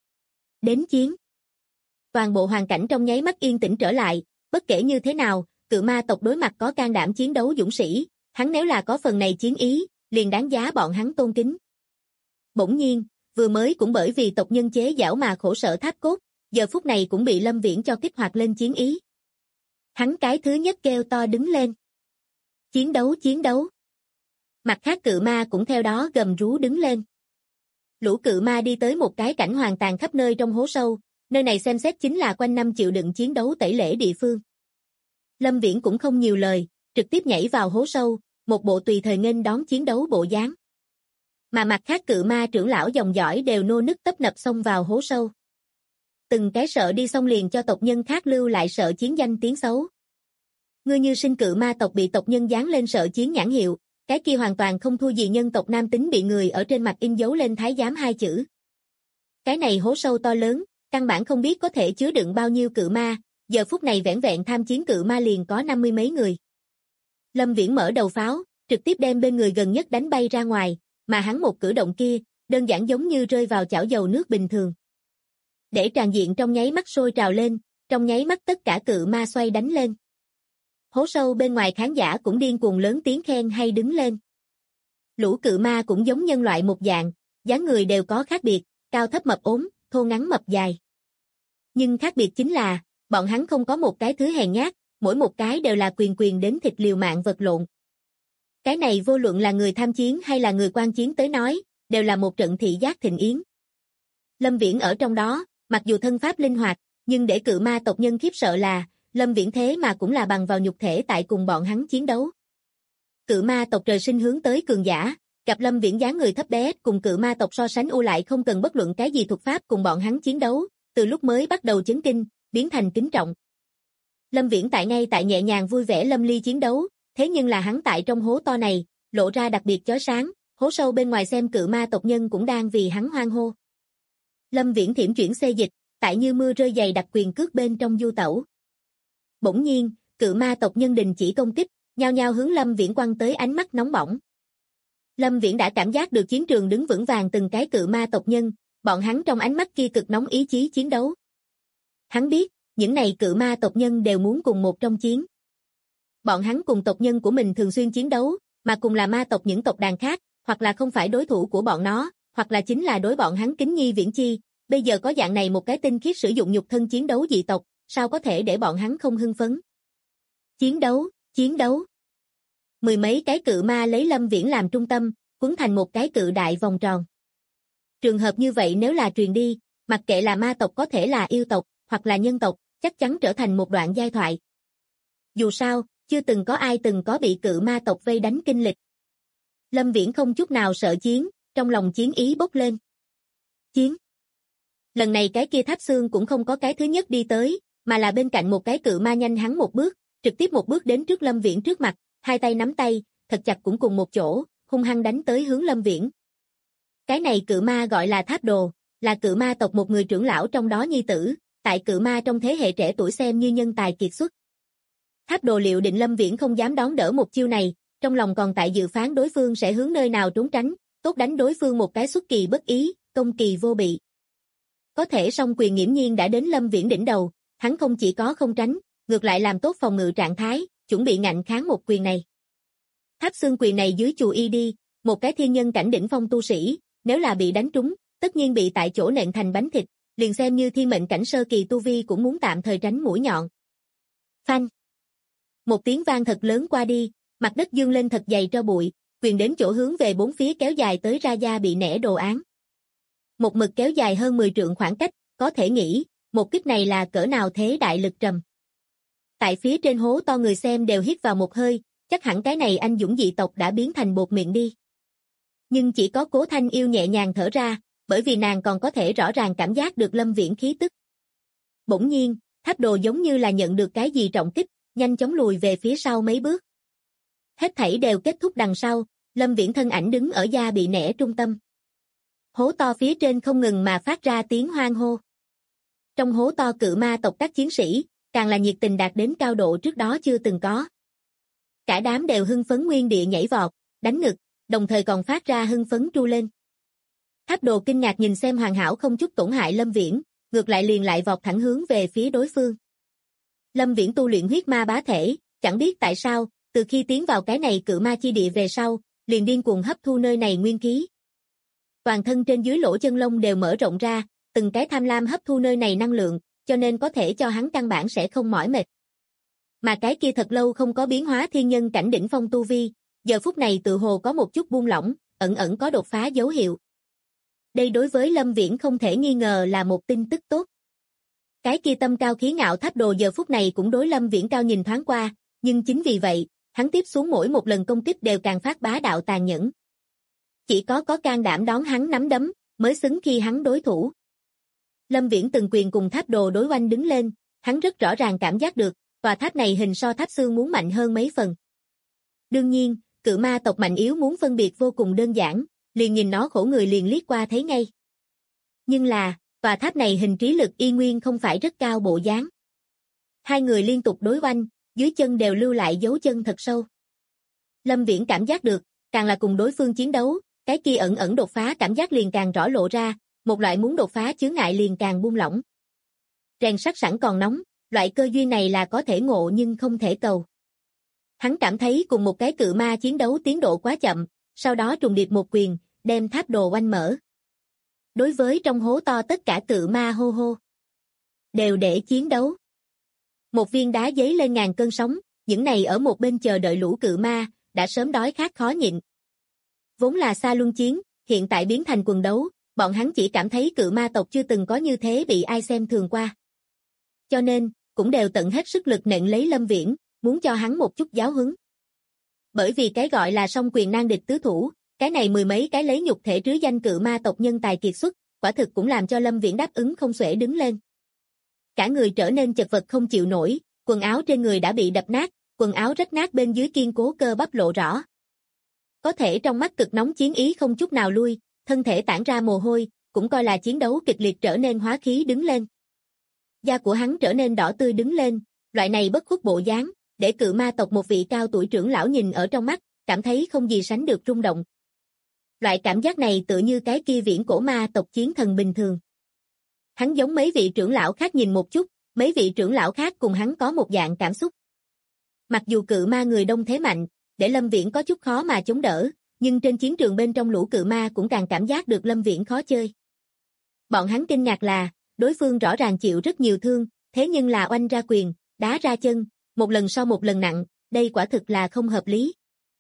Đến chiến. Toàn bộ hoàn cảnh trong nháy mắt yên tĩnh trở lại, bất kể như thế nào, cự ma tộc đối mặt có can đảm chiến đấu dũng sĩ, hắn nếu là có phần này chiến ý, liền đáng giá bọn hắn tôn kính. Bỗng nhiên, vừa mới cũng bởi vì tộc nhân chế giảo mà khổ sở Tháp Cốt, giờ phút này cũng bị Lâm Viễn cho kích hoạt lên chiến ý. Hắn cái thứ nhất kêu to đứng lên. Chiến đấu, chiến đấu. Mặt khác cự ma cũng theo đó gầm rú đứng lên. Lũ cự ma đi tới một cái cảnh hoàn tàn khắp nơi trong hố sâu, nơi này xem xét chính là quanh năm chịu đựng chiến đấu tẩy lễ địa phương. Lâm Viễn cũng không nhiều lời, trực tiếp nhảy vào hố sâu, một bộ tùy thời nghênh đón chiến đấu bộ dáng. Mà mặt khác cự ma trưởng lão dòng dõi đều nô nức tấp nập xông vào hố sâu. Từng cái sợ đi xông liền cho tộc nhân khác lưu lại sợ chiến danh tiếng xấu. Ngươi như sinh cự ma tộc bị tộc nhân dán lên sợ chiến nhãn hiệu, cái kia hoàn toàn không thua gì nhân tộc nam tính bị người ở trên mặt in dấu lên thái giám 2 chữ. Cái này hố sâu to lớn, căn bản không biết có thể chứa đựng bao nhiêu cự ma, giờ phút này vẻn vẹn tham chiến cự ma liền có 50 mấy người. Lâm Viễn mở đầu pháo, trực tiếp đem bên người gần nhất đánh bay ra ngoài, mà hắn một cử động kia, đơn giản giống như rơi vào chảo dầu nước bình thường. Để tràn diện trong nháy mắt sôi trào lên, trong nháy mắt tất cả cự ma xoay đánh lên. Hố sâu bên ngoài khán giả cũng điên cuồng lớn tiếng khen hay đứng lên. Lũ cự ma cũng giống nhân loại một dạng, dáng người đều có khác biệt, cao thấp mập ốm, thô ngắn mập dài. Nhưng khác biệt chính là, bọn hắn không có một cái thứ hèn nhát, mỗi một cái đều là quyền quyền đến thịt liều mạng vật lộn. Cái này vô luận là người tham chiến hay là người quan chiến tới nói, đều là một trận thị giác thịnh yến. Lâm Viễn ở trong đó, mặc dù thân pháp linh hoạt, nhưng để cự ma tộc nhân khiếp sợ là, Lâm Viễn thế mà cũng là bằng vào nhục thể tại cùng bọn hắn chiến đấu. Cự ma tộc trời sinh hướng tới cường giả, gặp Lâm Viễn dáng người thấp bé cùng cự ma tộc so sánh ưu lại không cần bất luận cái gì thuật pháp cùng bọn hắn chiến đấu, từ lúc mới bắt đầu chấn kinh, biến thành kính trọng. Lâm Viễn ngay tại nhẹ nhàng vui vẻ lâm ly chiến đấu, thế nhưng là hắn tại trong hố to này, lộ ra đặc biệt chói sáng, hố sâu bên ngoài xem cự ma tộc nhân cũng đang vì hắn hoan hô. Lâm Viễn thiểm chuyển xê dịch, tại như mưa rơi dày đặc quyền cước bên trong du tẩu. Bỗng nhiên, cự ma tộc nhân đình chỉ công kích, nhao nhao hướng Lâm Viễn quăng tới ánh mắt nóng bỏng. Lâm Viễn đã cảm giác được chiến trường đứng vững vàng từng cái cự ma tộc nhân, bọn hắn trong ánh mắt kia cực nóng ý chí chiến đấu. Hắn biết, những này cự ma tộc nhân đều muốn cùng một trong chiến. Bọn hắn cùng tộc nhân của mình thường xuyên chiến đấu, mà cùng là ma tộc những tộc đàn khác, hoặc là không phải đối thủ của bọn nó, hoặc là chính là đối bọn hắn kính nhi viễn chi, bây giờ có dạng này một cái tinh khiết sử dụng nhục thân chiến đấu dị tộc, sao có thể để bọn hắn không hưng phấn. Chiến đấu, chiến đấu. Mười mấy cái cự ma lấy Lâm Viễn làm trung tâm, quấn thành một cái cự đại vòng tròn. Trường hợp như vậy nếu là truyền đi, mặc kệ là ma tộc có thể là yêu tộc, hoặc là nhân tộc, chắc chắn trở thành một đoạn giai thoại. Dù sao, chưa từng có ai từng có bị cự ma tộc vây đánh kinh lịch. Lâm Viễn không chút nào sợ chiến, trong lòng chiến ý bốc lên. Chiến. Lần này cái kia Tháp Xương cũng không có cái thứ nhất đi tới, mà là bên cạnh một cái cự ma nhanh hắn một bước, trực tiếp một bước đến trước Lâm Viễn trước mặt, hai tay nắm tay, thật chặt cũng cùng một chỗ, hung hăng đánh tới hướng Lâm Viễn. Cái này cự ma gọi là Tháp Đồ, là cự ma tộc một người trưởng lão trong đó nhi tử, tại cự ma trong thế hệ trẻ tuổi xem như nhân tài kiệt xuất. Tháp Đồ liệu định Lâm Viễn không dám đón đỡ một chiêu này, trong lòng còn tại dự phán đối phương sẽ hướng nơi nào trốn tránh, tốt đánh đối phương một cái xuất kỳ bất ý, công kỳ vô bị. Có thể song quyền nghiễm nhiên đã đến Lâm Viễn đỉnh đầu, hắn không chỉ có không tránh, ngược lại làm tốt phòng ngự trạng thái, chuẩn bị ngạnh kháng một quyền này. Tháp xương quyền này dưới chù y đi, một cái thiên nhân cảnh đỉnh phong tu sĩ, nếu là bị đánh trúng, tất nhiên bị tại chỗ nện thành bánh thịt, liền xem như thiên mệnh cảnh sơ kỳ tu vi cũng muốn tạm thời tránh mũi nhọn. Phanh. Một tiếng vang thật lớn qua đi, mặt đất dương lên thật dày tro bụi, quyền đến chỗ hướng về bốn phía kéo dài tới ra da bị nẻ đồ án. Một mực kéo dài hơn 10 trượng khoảng cách, có thể nghĩ, một kích này là cỡ nào thế đại lực trầm. Tại phía trên hố to người xem đều hít vào một hơi, chắc hẳn cái này anh dũng dị tộc đã biến thành bột miệng đi. Nhưng chỉ có Cố Thanh Yêu nhẹ nhàng thở ra, bởi vì nàng còn có thể rõ ràng cảm giác được Lâm Viễn khí tức. Bỗng nhiên, Tháp Đồ giống như là nhận được cái gì trọng kích, nhanh chóng lùi về phía sau mấy bước. Hết thảy đều kết thúc đằng sau, Lâm Viễn thân ảnh đứng ở da bị nẻ trung tâm. Hố to phía trên không ngừng mà phát ra tiếng hoan hô. Trong hố to cự ma tộc các chiến sĩ, càng là nhiệt tình đạt đến cao độ trước đó chưa từng có. Cả đám đều hưng phấn nguyên địa nhảy vọt, đánh ngực, đồng thời còn phát ra hưng phấn tru lên. Tháp Đồ kinh ngạc nhìn xem hoàn hảo không chút tổn hại Lâm Viễn, ngược lại liền lại vọt thẳng hướng về phía đối phương. Lâm Viễn tu luyện huyết ma bá thể, chẳng biết tại sao, từ khi tiến vào cái này cự ma chi địa về sau, liền điên cuồng hấp thu nơi này nguyên khí. Toàn thân trên dưới lỗ chân lông đều mở rộng ra, từng cái tham lam hấp thu nơi này năng lượng, cho nên có thể cho hắn căn bản sẽ không mỏi mệt. Mà cái kia thật lâu không có biến hóa thiên nhân cảnh đỉnh phong tu vi, giờ phút này tự hồ có một chút buông lỏng, ẩn ẩn có đột phá dấu hiệu. Đây đối với Lâm Viễn không thể nghi ngờ là một tin tức tốt. Cái kia tâm cao khí ngạo Tháp Đồ giờ phút này cũng đối Lâm Viễn cao nhìn thoáng qua, nhưng chính vì vậy, hắn tiếp xuống mỗi một lần công kích đều càng phát bá đạo tàn nhẫn. Chỉ có can đảm đón hắn nắm đấm, mới xứng khi hắn đối thủ. Lâm Viễn từng quyền cùng Tháp Đồ đối oanh đứng lên, hắn rất rõ ràng cảm giác được, tòa tháp này hình so tháp xương muốn mạnh hơn mấy phần. Đương nhiên, cự ma tộc mạnh yếu muốn phân biệt vô cùng đơn giản, liền nhìn nó khổ người liền liếc qua thấy ngay. Nhưng là, tòa tháp này hình trí lực y nguyên không phải rất cao bộ dáng. Hai người liên tục đối oanh, dưới chân đều lưu lại dấu chân thật sâu. Lâm Viễn cảm giác được, càng là cùng đối phương chiến đấu, cái kia ẩn ẩn đột phá cảm giác liền càng rõ lộ ra, một loại muốn đột phá chướng ngại liền càng buông lỏng. Rèn sắt sẵn còn nóng, loại cơ duyên này là có thể ngộ nhưng không thể cầu. Hắn cảm thấy cùng một cái cự ma chiến đấu tiến độ quá chậm, sau đó trùng điệp một quyền, đem Tháp Đồ oanh mở. Đối với trong hố to tất cả cự ma hô hô. Đều để chiến đấu. Một viên đá giấy lên ngàn cơn sóng, những này ở một bên chờ đợi lũ cự ma, đã sớm đói khát khó nhịn. Vốn là xa luân chiến, hiện tại biến thành quần đấu, bọn hắn chỉ cảm thấy cự ma tộc chưa từng có như thế bị ai xem thường qua. Cho nên, cũng đều tận hết sức lực nện lấy Lâm Viễn, muốn cho hắn một chút giáo huấn. Bởi vì cái gọi là song quyền nan địch tứ thủ, cái này mười mấy cái lấy nhục thể trứ danh cự ma tộc nhân tài kiệt xuất, quả thực cũng làm cho Lâm Viễn đáp ứng không xuể đứng lên. Cả người trở nên chật vật không chịu nổi, quần áo trên người đã bị đập nát, quần áo rách nát bên dưới kiên cố cơ bắp lộ rõ. Có thể trong mắt cực nóng chiến ý không chút nào lui, thân thể tản ra mồ hôi, cũng coi là chiến đấu kịch liệt trở nên hóa khí đứng lên. Da của hắn trở nên đỏ tươi đứng lên, loại này bất khuất bộ dáng, để cự ma tộc một vị cao tuổi trưởng lão nhìn ở trong mắt, cảm thấy không gì sánh được rung động. Loại cảm giác này tựa như cái kia viễn cổ ma tộc chiến thần bình thường. Hắn giống mấy vị trưởng lão khác nhìn một chút, mấy vị trưởng lão khác cùng hắn có một dạng cảm xúc. Mặc dù cự ma người đông thế mạnh, để Lâm Viễn có chút khó mà chống đỡ, nhưng trên chiến trường bên trong lũ cự ma cũng càng cảm giác được Lâm Viễn khó chơi. Bọn hắn kinh ngạc là, đối phương rõ ràng chịu rất nhiều thương, thế nhưng là oanh ra quyền, đá ra chân, một lần sau một lần nặng, đây quả thực là không hợp lý.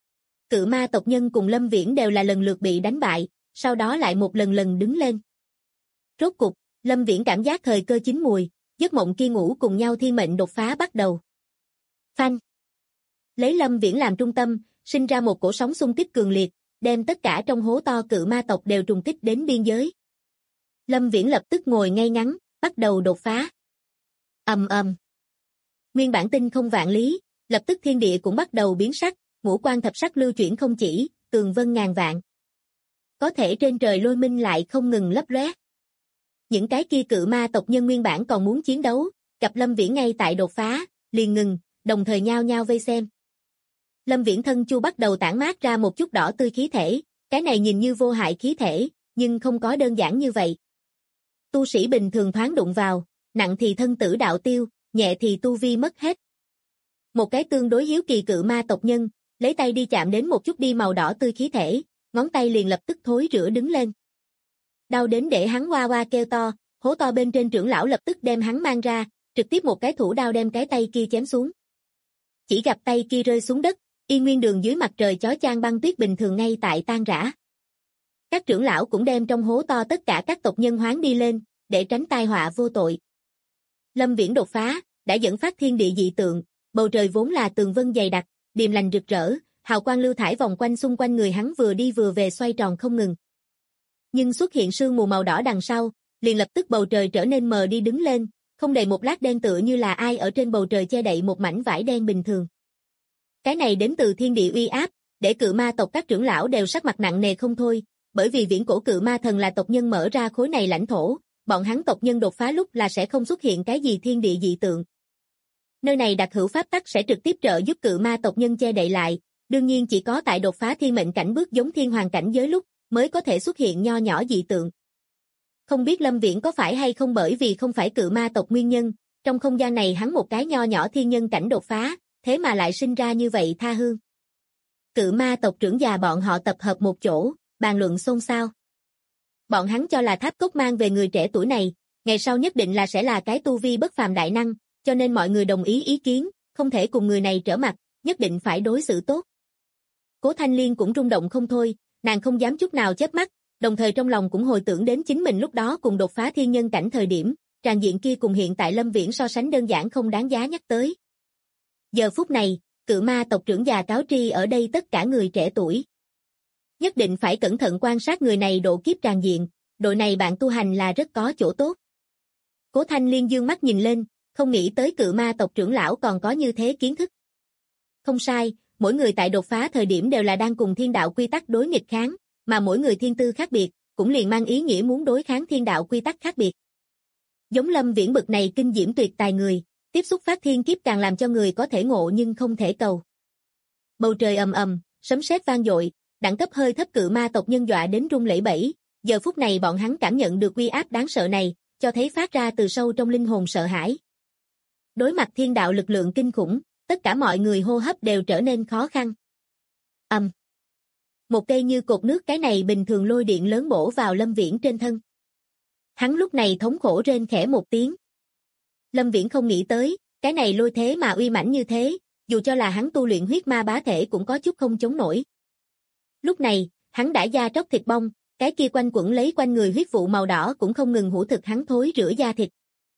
Cự ma tộc nhân cùng Lâm Viễn đều là lần lượt bị đánh bại, sau đó lại một lần lần đứng lên. Rốt cục, Lâm Viễn cảm giác thời cơ chín mùi, giấc mộng kia ngủ cùng nhau thiên mệnh đột phá bắt đầu. Phanh. Lấy Lâm Viễn làm trung tâm, sinh ra một cổ sóng xung kích cường liệt, đem tất cả trong hố to cự ma tộc đều trùng kích đến biên giới. Lâm Viễn lập tức ngồi ngay ngắn, bắt đầu đột phá. Ầm ầm. Nguyên bản tinh không vạn lý, lập tức thiên địa cũng bắt đầu biến sắc, ngũ quan thập sắc lưu chuyển không chỉ, tường vân ngàn vạn. có thể trên trời lôi minh lại không ngừng lấp lóe. Những cái kia cự ma tộc nhân nguyên bản còn muốn chiến đấu, gặp Lâm Viễn ngay tại đột phá, liền ngừng, đồng thời nhao nhao vây xem. Lâm Viễn thân chu bắt đầu tản mát ra một chút đỏ tươi khí thể, cái này nhìn như vô hại khí thể, nhưng không có đơn giản như vậy. Tu sĩ bình thường thoáng đụng vào, nặng thì thân tử đạo tiêu, nhẹ thì tu vi mất hết. Một cái tương đối hiếu kỳ cự ma tộc nhân, lấy tay đi chạm đến một chút đi màu đỏ tươi khí thể, ngón tay liền lập tức thối rữa đứng lên. Đau đến để hắn hoa hoa kêu to, hố to bên trên trưởng lão lập tức đem hắn mang ra, trực tiếp một cái thủ đao đem cái tay kia chém xuống. Chỉ gặp tay kia rơi xuống đất, y nguyên đường dưới mặt trời chói chang băng tuyết bình thường ngay tại tan rã. Các trưởng lão cũng đem trong hố to tất cả các tộc nhân hoán đi lên, để tránh tai họa vô tội. Lâm Viễn đột phá, đã dẫn phát thiên địa dị tượng, bầu trời vốn là tường vân dày đặc, điềm lành rực rỡ, hào quang lưu thải vòng quanh xung quanh người hắn vừa đi vừa về xoay tròn không ngừng. Nhưng xuất hiện sương mù màu đỏ đằng sau, liền lập tức bầu trời trở nên mờ đi đứng lên, không đầy một lát đen tựa như là ai ở trên bầu trời che đậy một mảnh vải đen bình thường. Cái này đến từ thiên địa uy áp, để cự ma tộc các trưởng lão đều sắc mặt nặng nề không thôi, bởi vì viễn cổ cự ma thần là tộc nhân mở ra khối này lãnh thổ, bọn hắn tộc nhân đột phá lúc là sẽ không xuất hiện cái gì thiên địa dị tượng. Nơi này đặc hữu pháp tắc sẽ trực tiếp trợ giúp cự ma tộc nhân che đậy lại, đương nhiên chỉ có tại đột phá thiên mệnh cảnh bước giống thiên hoàng cảnh giới lúc mới có thể xuất hiện nho nhỏ dị tượng. Không biết Lâm Viễn có phải hay không bởi vì không phải cự ma tộc nguyên nhân, trong không gian này hắn một cái nho nhỏ thiên nhân cảnh đột phá, thế mà lại sinh ra như vậy tha hương. Cự ma tộc trưởng già bọn họ tập hợp một chỗ, bàn luận xôn xao. Bọn hắn cho là Tháp Cốc mang về người trẻ tuổi này, ngày sau nhất định là sẽ là cái tu vi bất phàm đại năng, cho nên mọi người đồng ý ý kiến, không thể cùng người này trở mặt, nhất định phải đối xử tốt. Cố Thanh Liên cũng rung động không thôi, nàng không dám chút nào chớp mắt, đồng thời trong lòng cũng hồi tưởng đến chính mình lúc đó cùng đột phá thiên nhân cảnh thời điểm, tràn diện kia cùng hiện tại Lâm Viễn so sánh đơn giản không đáng giá nhắc tới. Giờ phút này, cự ma tộc trưởng già cáo tri ở đây tất cả người trẻ tuổi. Nhất định phải cẩn thận quan sát người này độ kiếp tràn diện, đội này bạn tu hành là rất có chỗ tốt. Cố Thanh Liên dương mắt nhìn lên, không nghĩ tới cự ma tộc trưởng lão còn có như thế kiến thức. Không sai, mỗi người tại đột phá thời điểm đều là đang cùng thiên đạo quy tắc đối nghịch kháng, mà mỗi người thiên tư khác biệt, cũng liền mang ý nghĩa muốn đối kháng thiên đạo quy tắc khác biệt. Giống Lâm Viễn bực này kinh diễm tuyệt tài người, tiếp xúc phát thiên kiếp càng làm cho người có thể ngộ nhưng không thể cầu. Bầu trời ầm ầm, sấm sét vang dội, đẳng cấp hơi thấp cự ma tộc nhân dọa đến run lẩy bẩy, giờ phút này bọn hắn cảm nhận được uy áp đáng sợ này, cho thấy phát ra từ sâu trong linh hồn sợ hãi. Đối mặt thiên đạo lực lượng kinh khủng, tất cả mọi người hô hấp đều trở nên khó khăn. Một cây như cột nước cái này bình thường lôi điện lớn bổ vào Lâm Viễn trên thân. Hắn lúc này thống khổ rên khẽ một tiếng. Lâm Viễn không nghĩ tới, cái này lôi thế mà uy mãnh như thế, dù cho là hắn tu luyện huyết ma bá thể cũng có chút không chống nổi. Lúc này, hắn đã da tróc thịt bong, cái kia quanh quẩn lấy quanh người huyết vụ màu đỏ cũng không ngừng hủ thực hắn thối rữa da thịt.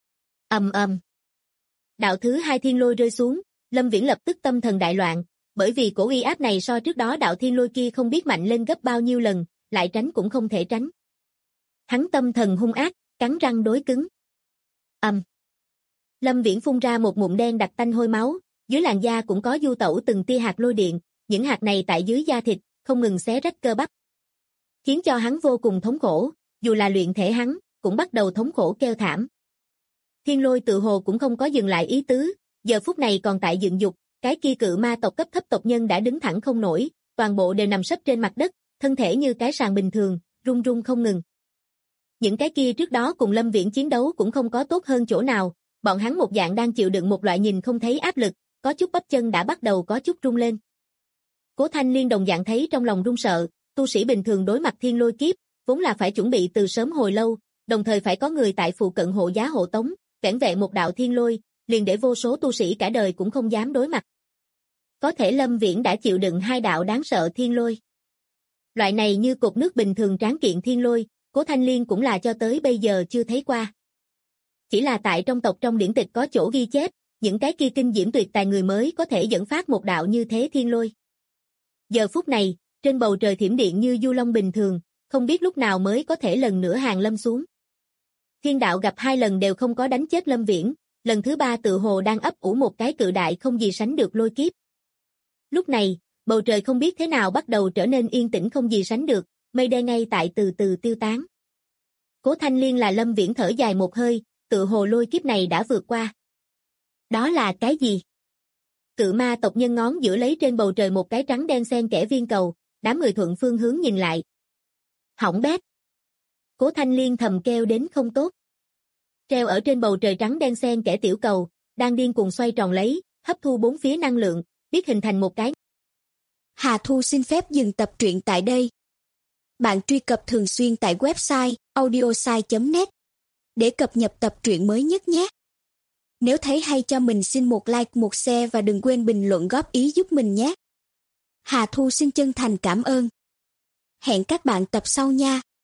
Đạo thứ hai thiên lôi rơi xuống, Lâm Viễn lập tức tâm thần đại loạn, bởi vì cổ uy áp này so trước đó đạo thiên lôi kia không biết mạnh lên gấp bao nhiêu lần, lại tránh cũng không thể tránh. Hắn tâm thần hung ác, cắn răng đối cứng. Lâm Viễn phun ra một ngụm đen đặc tanh hôi máu, dưới làn da cũng có du tẩu từng tia hạt lôi điện, những hạt này tại dưới da thịt, không ngừng xé rách cơ bắp. Khiến cho hắn vô cùng thống khổ, dù là luyện thể hắn, cũng bắt đầu thống khổ kêu thảm. Thiên lôi tự hồ cũng không có dừng lại ý tứ, giờ phút này còn tại dựng dục, cái kia cự ma tộc cấp thấp tộc nhân đã đứng thẳng không nổi, toàn bộ đều nằm sấp trên mặt đất, thân thể như cái sàn bình thường, run run không ngừng. Những cái kia trước đó cùng Lâm Viễn chiến đấu cũng không có tốt hơn chỗ nào, bọn hắn một dạng đang chịu đựng một loại nhìn không thấy áp lực, có chút bắp chân đã bắt đầu có chút rung lên. Cố Thanh Liên đồng dạng thấy trong lòng run sợ, tu sĩ bình thường đối mặt thiên lôi kiếp, vốn là phải chuẩn bị từ sớm hồi lâu, đồng thời phải có người tại phụ cận hộ giá hộ tống, vẻn vẹn một đạo thiên lôi, liền để vô số tu sĩ cả đời cũng không dám đối mặt. Có thể Lâm Viễn đã chịu đựng hai đạo đáng sợ thiên lôi. Loại này như cột nước bình thường tráng kiện thiên lôi, Cố Thanh Liên cũng là cho tới bây giờ chưa thấy qua. Chỉ là tại trong tộc trong điển tịch có chỗ ghi chép, những cái kia kinh diễm tuyệt tài người mới có thể dẫn phát một đạo như thế thiên lôi. Giờ phút này, trên bầu trời thiểm điện như du long bình thường, không biết lúc nào mới có thể lần nữa hàng lâm xuống. Thiên đạo gặp hai lần đều không có đánh chết Lâm Viễn, lần thứ ba tự hồ đang ấp ủ một cái cự đại không gì sánh được lôi kiếp. Lúc này, bầu trời không biết thế nào bắt đầu trở nên yên tĩnh không gì sánh được, mây đen ngay tại từ từ tiêu tán. Cố Thanh Liên là Lâm Viễn thở dài một hơi, tự hồ lôi kiếp này đã vượt qua. Đó là cái gì? Cự ma tộc nhân ngón giữa lấy trên bầu trời một cái trắng đen xen kẽ viên cầu, đám người thuận phương hướng nhìn lại. Hỏng bét. Cố Thanh Liên thầm kêu đến không tốt. Treo ở trên bầu trời trắng đen xen kẽ tiểu cầu, đang điên cuồng xoay tròn lấy, hấp thu bốn phía năng lượng, biết hình thành một cái. Hà Thu xin phép dừng tập truyện tại đây. Bạn truy cập thường xuyên tại website audiosai.net để cập nhật tập truyện mới nhất nhé. Nếu thấy hay cho mình xin một like, một share và đừng quên bình luận góp ý giúp mình nhé. Hà Thu xin chân thành cảm ơn. Hẹn các bạn tập sau nha.